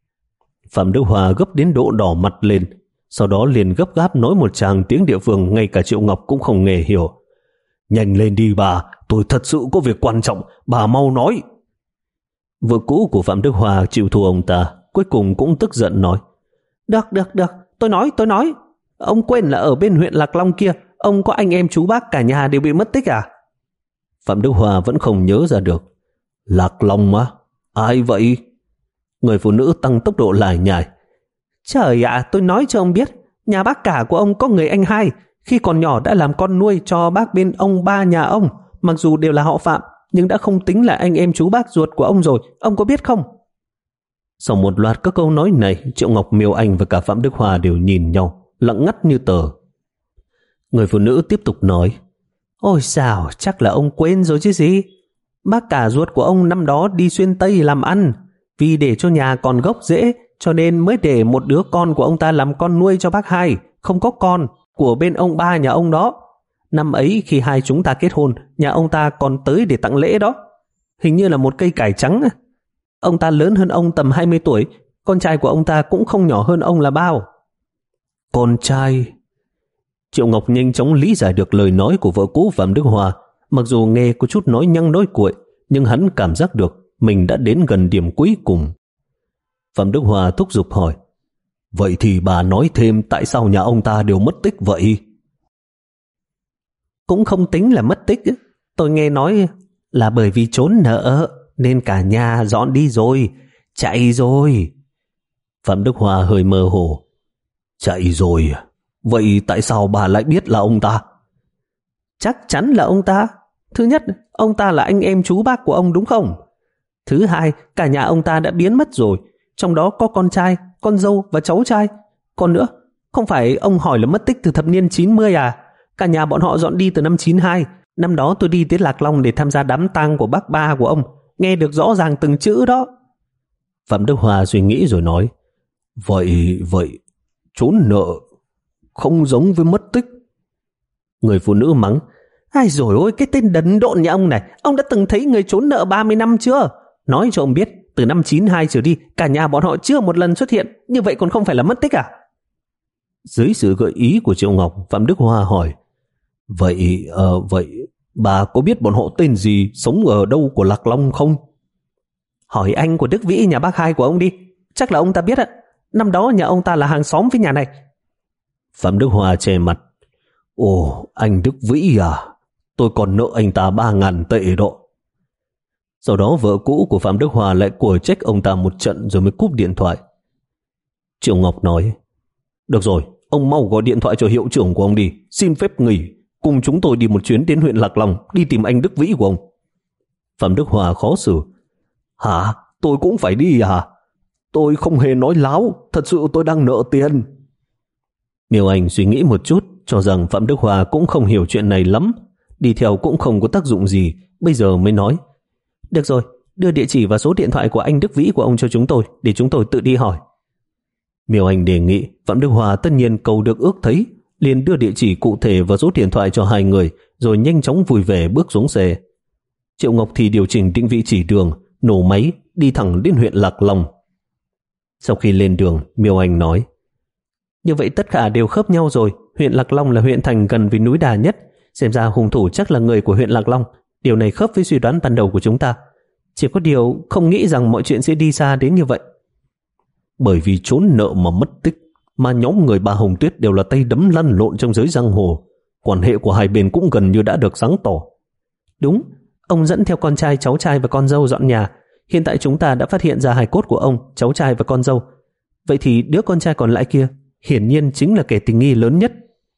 Phạm Đức Hòa gấp đến độ đỏ mặt lên, sau đó liền gấp gáp nói một tràng tiếng địa phương ngay cả Triệu Ngọc cũng không nghe hiểu. Nhanh lên đi bà, tôi thật sự có việc quan trọng, bà mau nói. Vợ cũ của Phạm Đức Hòa chịu thua ông ta, cuối cùng cũng tức giận nói, Được, được, được, tôi nói, tôi nói. Ông quên là ở bên huyện Lạc Long kia, ông có anh em chú bác cả nhà đều bị mất tích à? Phạm Đức Hòa vẫn không nhớ ra được. Lạc Long á? Ai vậy? Người phụ nữ tăng tốc độ lải nhải. Trời ạ, tôi nói cho ông biết, nhà bác cả của ông có người anh hai, khi còn nhỏ đã làm con nuôi cho bác bên ông ba nhà ông, mặc dù đều là họ Phạm, nhưng đã không tính là anh em chú bác ruột của ông rồi, ông có biết không? Sau một loạt các câu nói này, Triệu Ngọc, Miêu Anh và cả Phạm Đức Hòa đều nhìn nhau, lặng ngắt như tờ. Người phụ nữ tiếp tục nói, ôi sao, chắc là ông quên rồi chứ gì. Bác cả ruột của ông năm đó đi Xuyên Tây làm ăn, vì để cho nhà còn gốc rễ, cho nên mới để một đứa con của ông ta làm con nuôi cho bác hai, không có con, của bên ông ba nhà ông đó. Năm ấy khi hai chúng ta kết hôn, nhà ông ta còn tới để tặng lễ đó. Hình như là một cây cải trắng. Ông ta lớn hơn ông tầm hai mươi tuổi, con trai của ông ta cũng không nhỏ hơn ông là bao. Con trai? Triệu Ngọc nhanh chóng lý giải được lời nói của vợ cũ Phạm Đức Hòa. Mặc dù nghe có chút nói nhăng nói cuội, nhưng hắn cảm giác được mình đã đến gần điểm cuối cùng. Phạm Đức Hòa thúc giục hỏi, vậy thì bà nói thêm tại sao nhà ông ta đều mất tích vậy? Cũng không tính là mất tích. Tôi nghe nói là bởi vì trốn nợ nên cả nhà dọn đi rồi, chạy rồi. Phạm Đức Hòa hơi mơ hồ. Chạy rồi? Vậy tại sao bà lại biết là ông ta? Chắc chắn là ông ta. Thứ nhất, ông ta là anh em chú bác của ông đúng không? Thứ hai, cả nhà ông ta đã biến mất rồi, trong đó có con trai, con dâu và cháu trai. Còn nữa, không phải ông hỏi là mất tích từ thập niên chín mươi à? Cả nhà bọn họ dọn đi từ năm chín hai. Năm đó tôi đi tới Lạc Long để tham gia đám tang của bác ba của ông, nghe được rõ ràng từng chữ đó. Phạm Đức Hòa suy nghĩ rồi nói, Vậy, vậy, trốn nợ không giống với mất tích. Người phụ nữ mắng, ai rồi ôi, cái tên đần độn nhà ông này, ông đã từng thấy người trốn nợ ba mươi năm chưa? Nói cho ông biết, từ năm chín hai trở đi, cả nhà bọn họ chưa một lần xuất hiện, như vậy còn không phải là mất tích à? Dưới sự gợi ý của Triệu Ngọc, Phạm Đức Hòa hỏi, Vậy, ờ, vậy bà có biết bọn họ tên gì, sống ở đâu của Lạc Long không? Hỏi anh của Đức Vĩ, nhà bác hai của ông đi. Chắc là ông ta biết ạ. Năm đó nhà ông ta là hàng xóm với nhà này. Phạm Đức Hòa che mặt. Ồ, anh Đức Vĩ à? Tôi còn nợ anh ta ba ngàn tệ đó. Sau đó vợ cũ của Phạm Đức Hòa lại của trách ông ta một trận rồi mới cúp điện thoại. Triệu Ngọc nói, được rồi, ông mau gọi điện thoại cho hiệu trưởng của ông đi, xin phép nghỉ, cùng chúng tôi đi một chuyến đến huyện Lạc Long, đi tìm anh Đức Vĩ của ông. Phạm Đức Hòa khó xử. Hả? Tôi cũng phải đi à? Tôi không hề nói láo, thật sự tôi đang nợ tiền. Miêu Anh suy nghĩ một chút, cho rằng Phạm Đức Hòa cũng không hiểu chuyện này lắm, đi theo cũng không có tác dụng gì, bây giờ mới nói, được rồi, đưa địa chỉ và số điện thoại của anh Đức Vĩ của ông cho chúng tôi, để chúng tôi tự đi hỏi. Miêu Anh đề nghị, Phạm Đức Hòa tất nhiên cầu được ước thấy, liền đưa địa chỉ cụ thể và số điện thoại cho hai người, rồi nhanh chóng vui vẻ bước xuống xe. Triệu Ngọc thì điều chỉnh định vị chỉ đường, nổ máy, đi thẳng đến huyện Lạc Long. Sau khi lên đường, Miêu Anh nói, như vậy tất cả đều khớp nhau rồi, huyện Lạc Long là huyện thành gần với núi Đà nhất, xem ra hung thủ chắc là người của huyện Lạc Long, điều này khớp với suy đoán ban đầu của chúng ta. Chỉ có điều không nghĩ rằng mọi chuyện sẽ đi xa đến như vậy. Bởi vì trốn nợ mà mất tích, mà nhóm người bà Hồng Tuyết đều là tay đấm lăn lộn trong giới giang hồ, quan hệ của hai bên cũng gần như đã được sáng tỏ. Đúng, ông dẫn theo con trai, cháu trai và con dâu dọn nhà. Hiện tại chúng ta đã phát hiện ra hài cốt của ông, cháu trai và con dâu. Vậy thì đứa con trai còn lại kia hiển nhiên chính là kẻ tình nghi lớn nhất.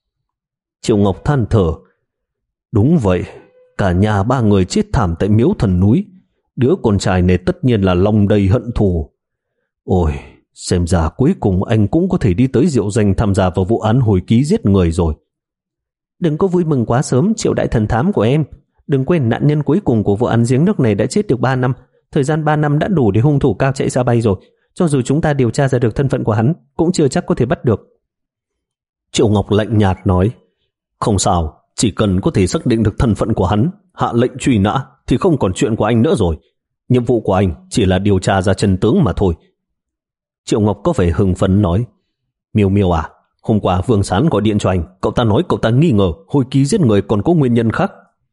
Triệu Ngọc than thở. Đúng vậy, cả nhà ba người chết thảm tại miếu thần núi. Đứa con trai này tất nhiên là lòng đầy hận thù. Ôi, xem ra cuối cùng anh cũng có thể đi tới Diệu Danh tham gia vào vụ án hồi ký giết người rồi. Đừng có vui mừng quá sớm, Triệu đại thần thám của em. Đừng quên nạn nhân cuối cùng của vụ án giếng nước này đã chết được ba năm. Thời gian ba năm đã đủ để hung thủ cao chạy xa bay rồi. Cho dù chúng ta điều tra ra được thân phận của hắn, cũng chưa chắc có thể bắt được. Triệu Ngọc lạnh nhạt nói, không sao, chỉ cần có thể xác định được thân phận của hắn, hạ lệnh truy nã, thì không còn chuyện của anh nữa rồi. Nhiệm vụ của anh chỉ là điều tra ra chân tướng mà thôi. Triệu Ngọc có vẻ hưng phấn nói, Miêu Miêu à, hôm qua Vương Sán gọi điện cho anh, cậu ta nói cậu ta nghi ngờ hồi ký giết người còn có nguyên nhân khác.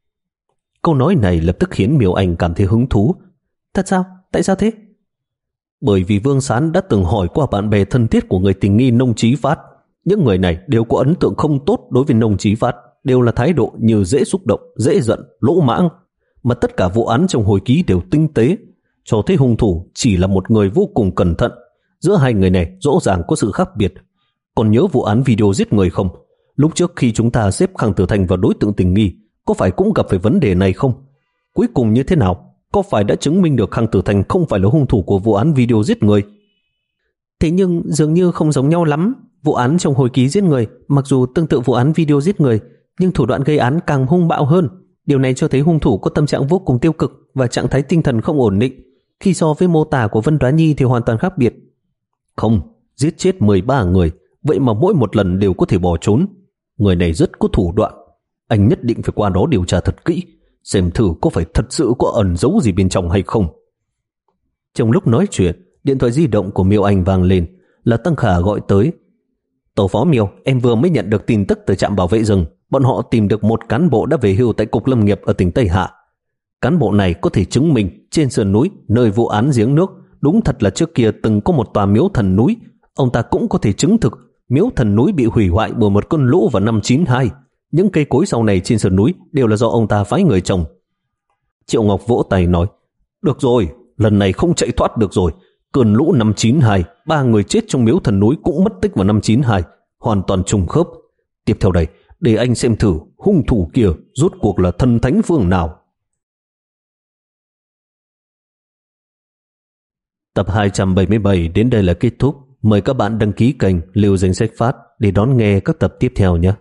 Câu nói này lập tức khiến Miêu Anh cảm thấy hứng thú. Thật sao? Tại sao thế? Bởi vì Vương Sán đã từng hỏi qua bạn bè thân thiết của người tình nghi Nông Chí Phát. Những người này đều có ấn tượng không tốt đối với Nông Chí Phát, đều là thái độ như dễ xúc động, dễ giận, lỗ mãng. Mà tất cả vụ án trong hồi ký đều tinh tế, cho thấy hung thủ chỉ là một người vô cùng cẩn thận. Giữa hai người này rõ ràng có sự khác biệt. Còn nhớ vụ án video giết người không? Lúc trước khi chúng ta xếp Khang Tử Thành vào đối tượng tình nghi, có phải cũng gặp phải vấn đề này không? Cuối cùng như thế nào? Có phải đã chứng minh được Khang Tử Thành không phải là hung thủ của vụ án video giết người? Thế nhưng dường như không giống nhau lắm. Vụ án trong hồi ký giết người mặc dù tương tự vụ án video giết người, nhưng thủ đoạn gây án càng hung bạo hơn. Điều này cho thấy hung thủ có tâm trạng vô cùng tiêu cực và trạng thái tinh thần không ổn định. Khi so với mô tả của Vân Đoá Nhi thì hoàn toàn khác biệt. Không, giết chết mười ba người, vậy mà mỗi một lần đều có thể bỏ trốn. Người này rất có thủ đoạn. Anh nhất định phải qua đó điều tra thật kỹ, xem thử có phải thật sự có ẩn giấu gì bên trong hay không. Trong lúc nói chuyện, điện thoại di động của Miêu Anh vang lên, là Tăng Khả gọi tới. Tổ phó Miêu, em vừa mới nhận được tin tức từ trạm bảo vệ rừng. Bọn họ tìm được một cán bộ đã về hưu tại Cục Lâm nghiệp ở tỉnh Tây Hạ. Cán bộ này có thể chứng minh trên sườn núi nơi vụ án giếng nước đúng thật là trước kia từng có một tòa miếu thần núi. Ông ta cũng có thể chứng thực miếu thần núi bị hủy hoại bởi một cơn lũ vào năm chín hai. Những cây cối sau này trên sườn núi đều là do ông ta phái người trồng. Triệu Ngọc vỗ tay nói, được rồi, lần này không chạy thoát được rồi. Cơn lũ năm chín hai, ba người chết trong miếu thần núi cũng mất tích vào năm chín hai, hoàn toàn trùng khớp. Tiếp theo đây, để anh xem thử hung thủ kia rốt cuộc là thần thánh phương nào. Tập hai trăm bảy mươi bảy đến đây là kết thúc. Mời các bạn đăng ký kênh Lưu Danh Sách Phát để đón nghe các tập tiếp theo nhé.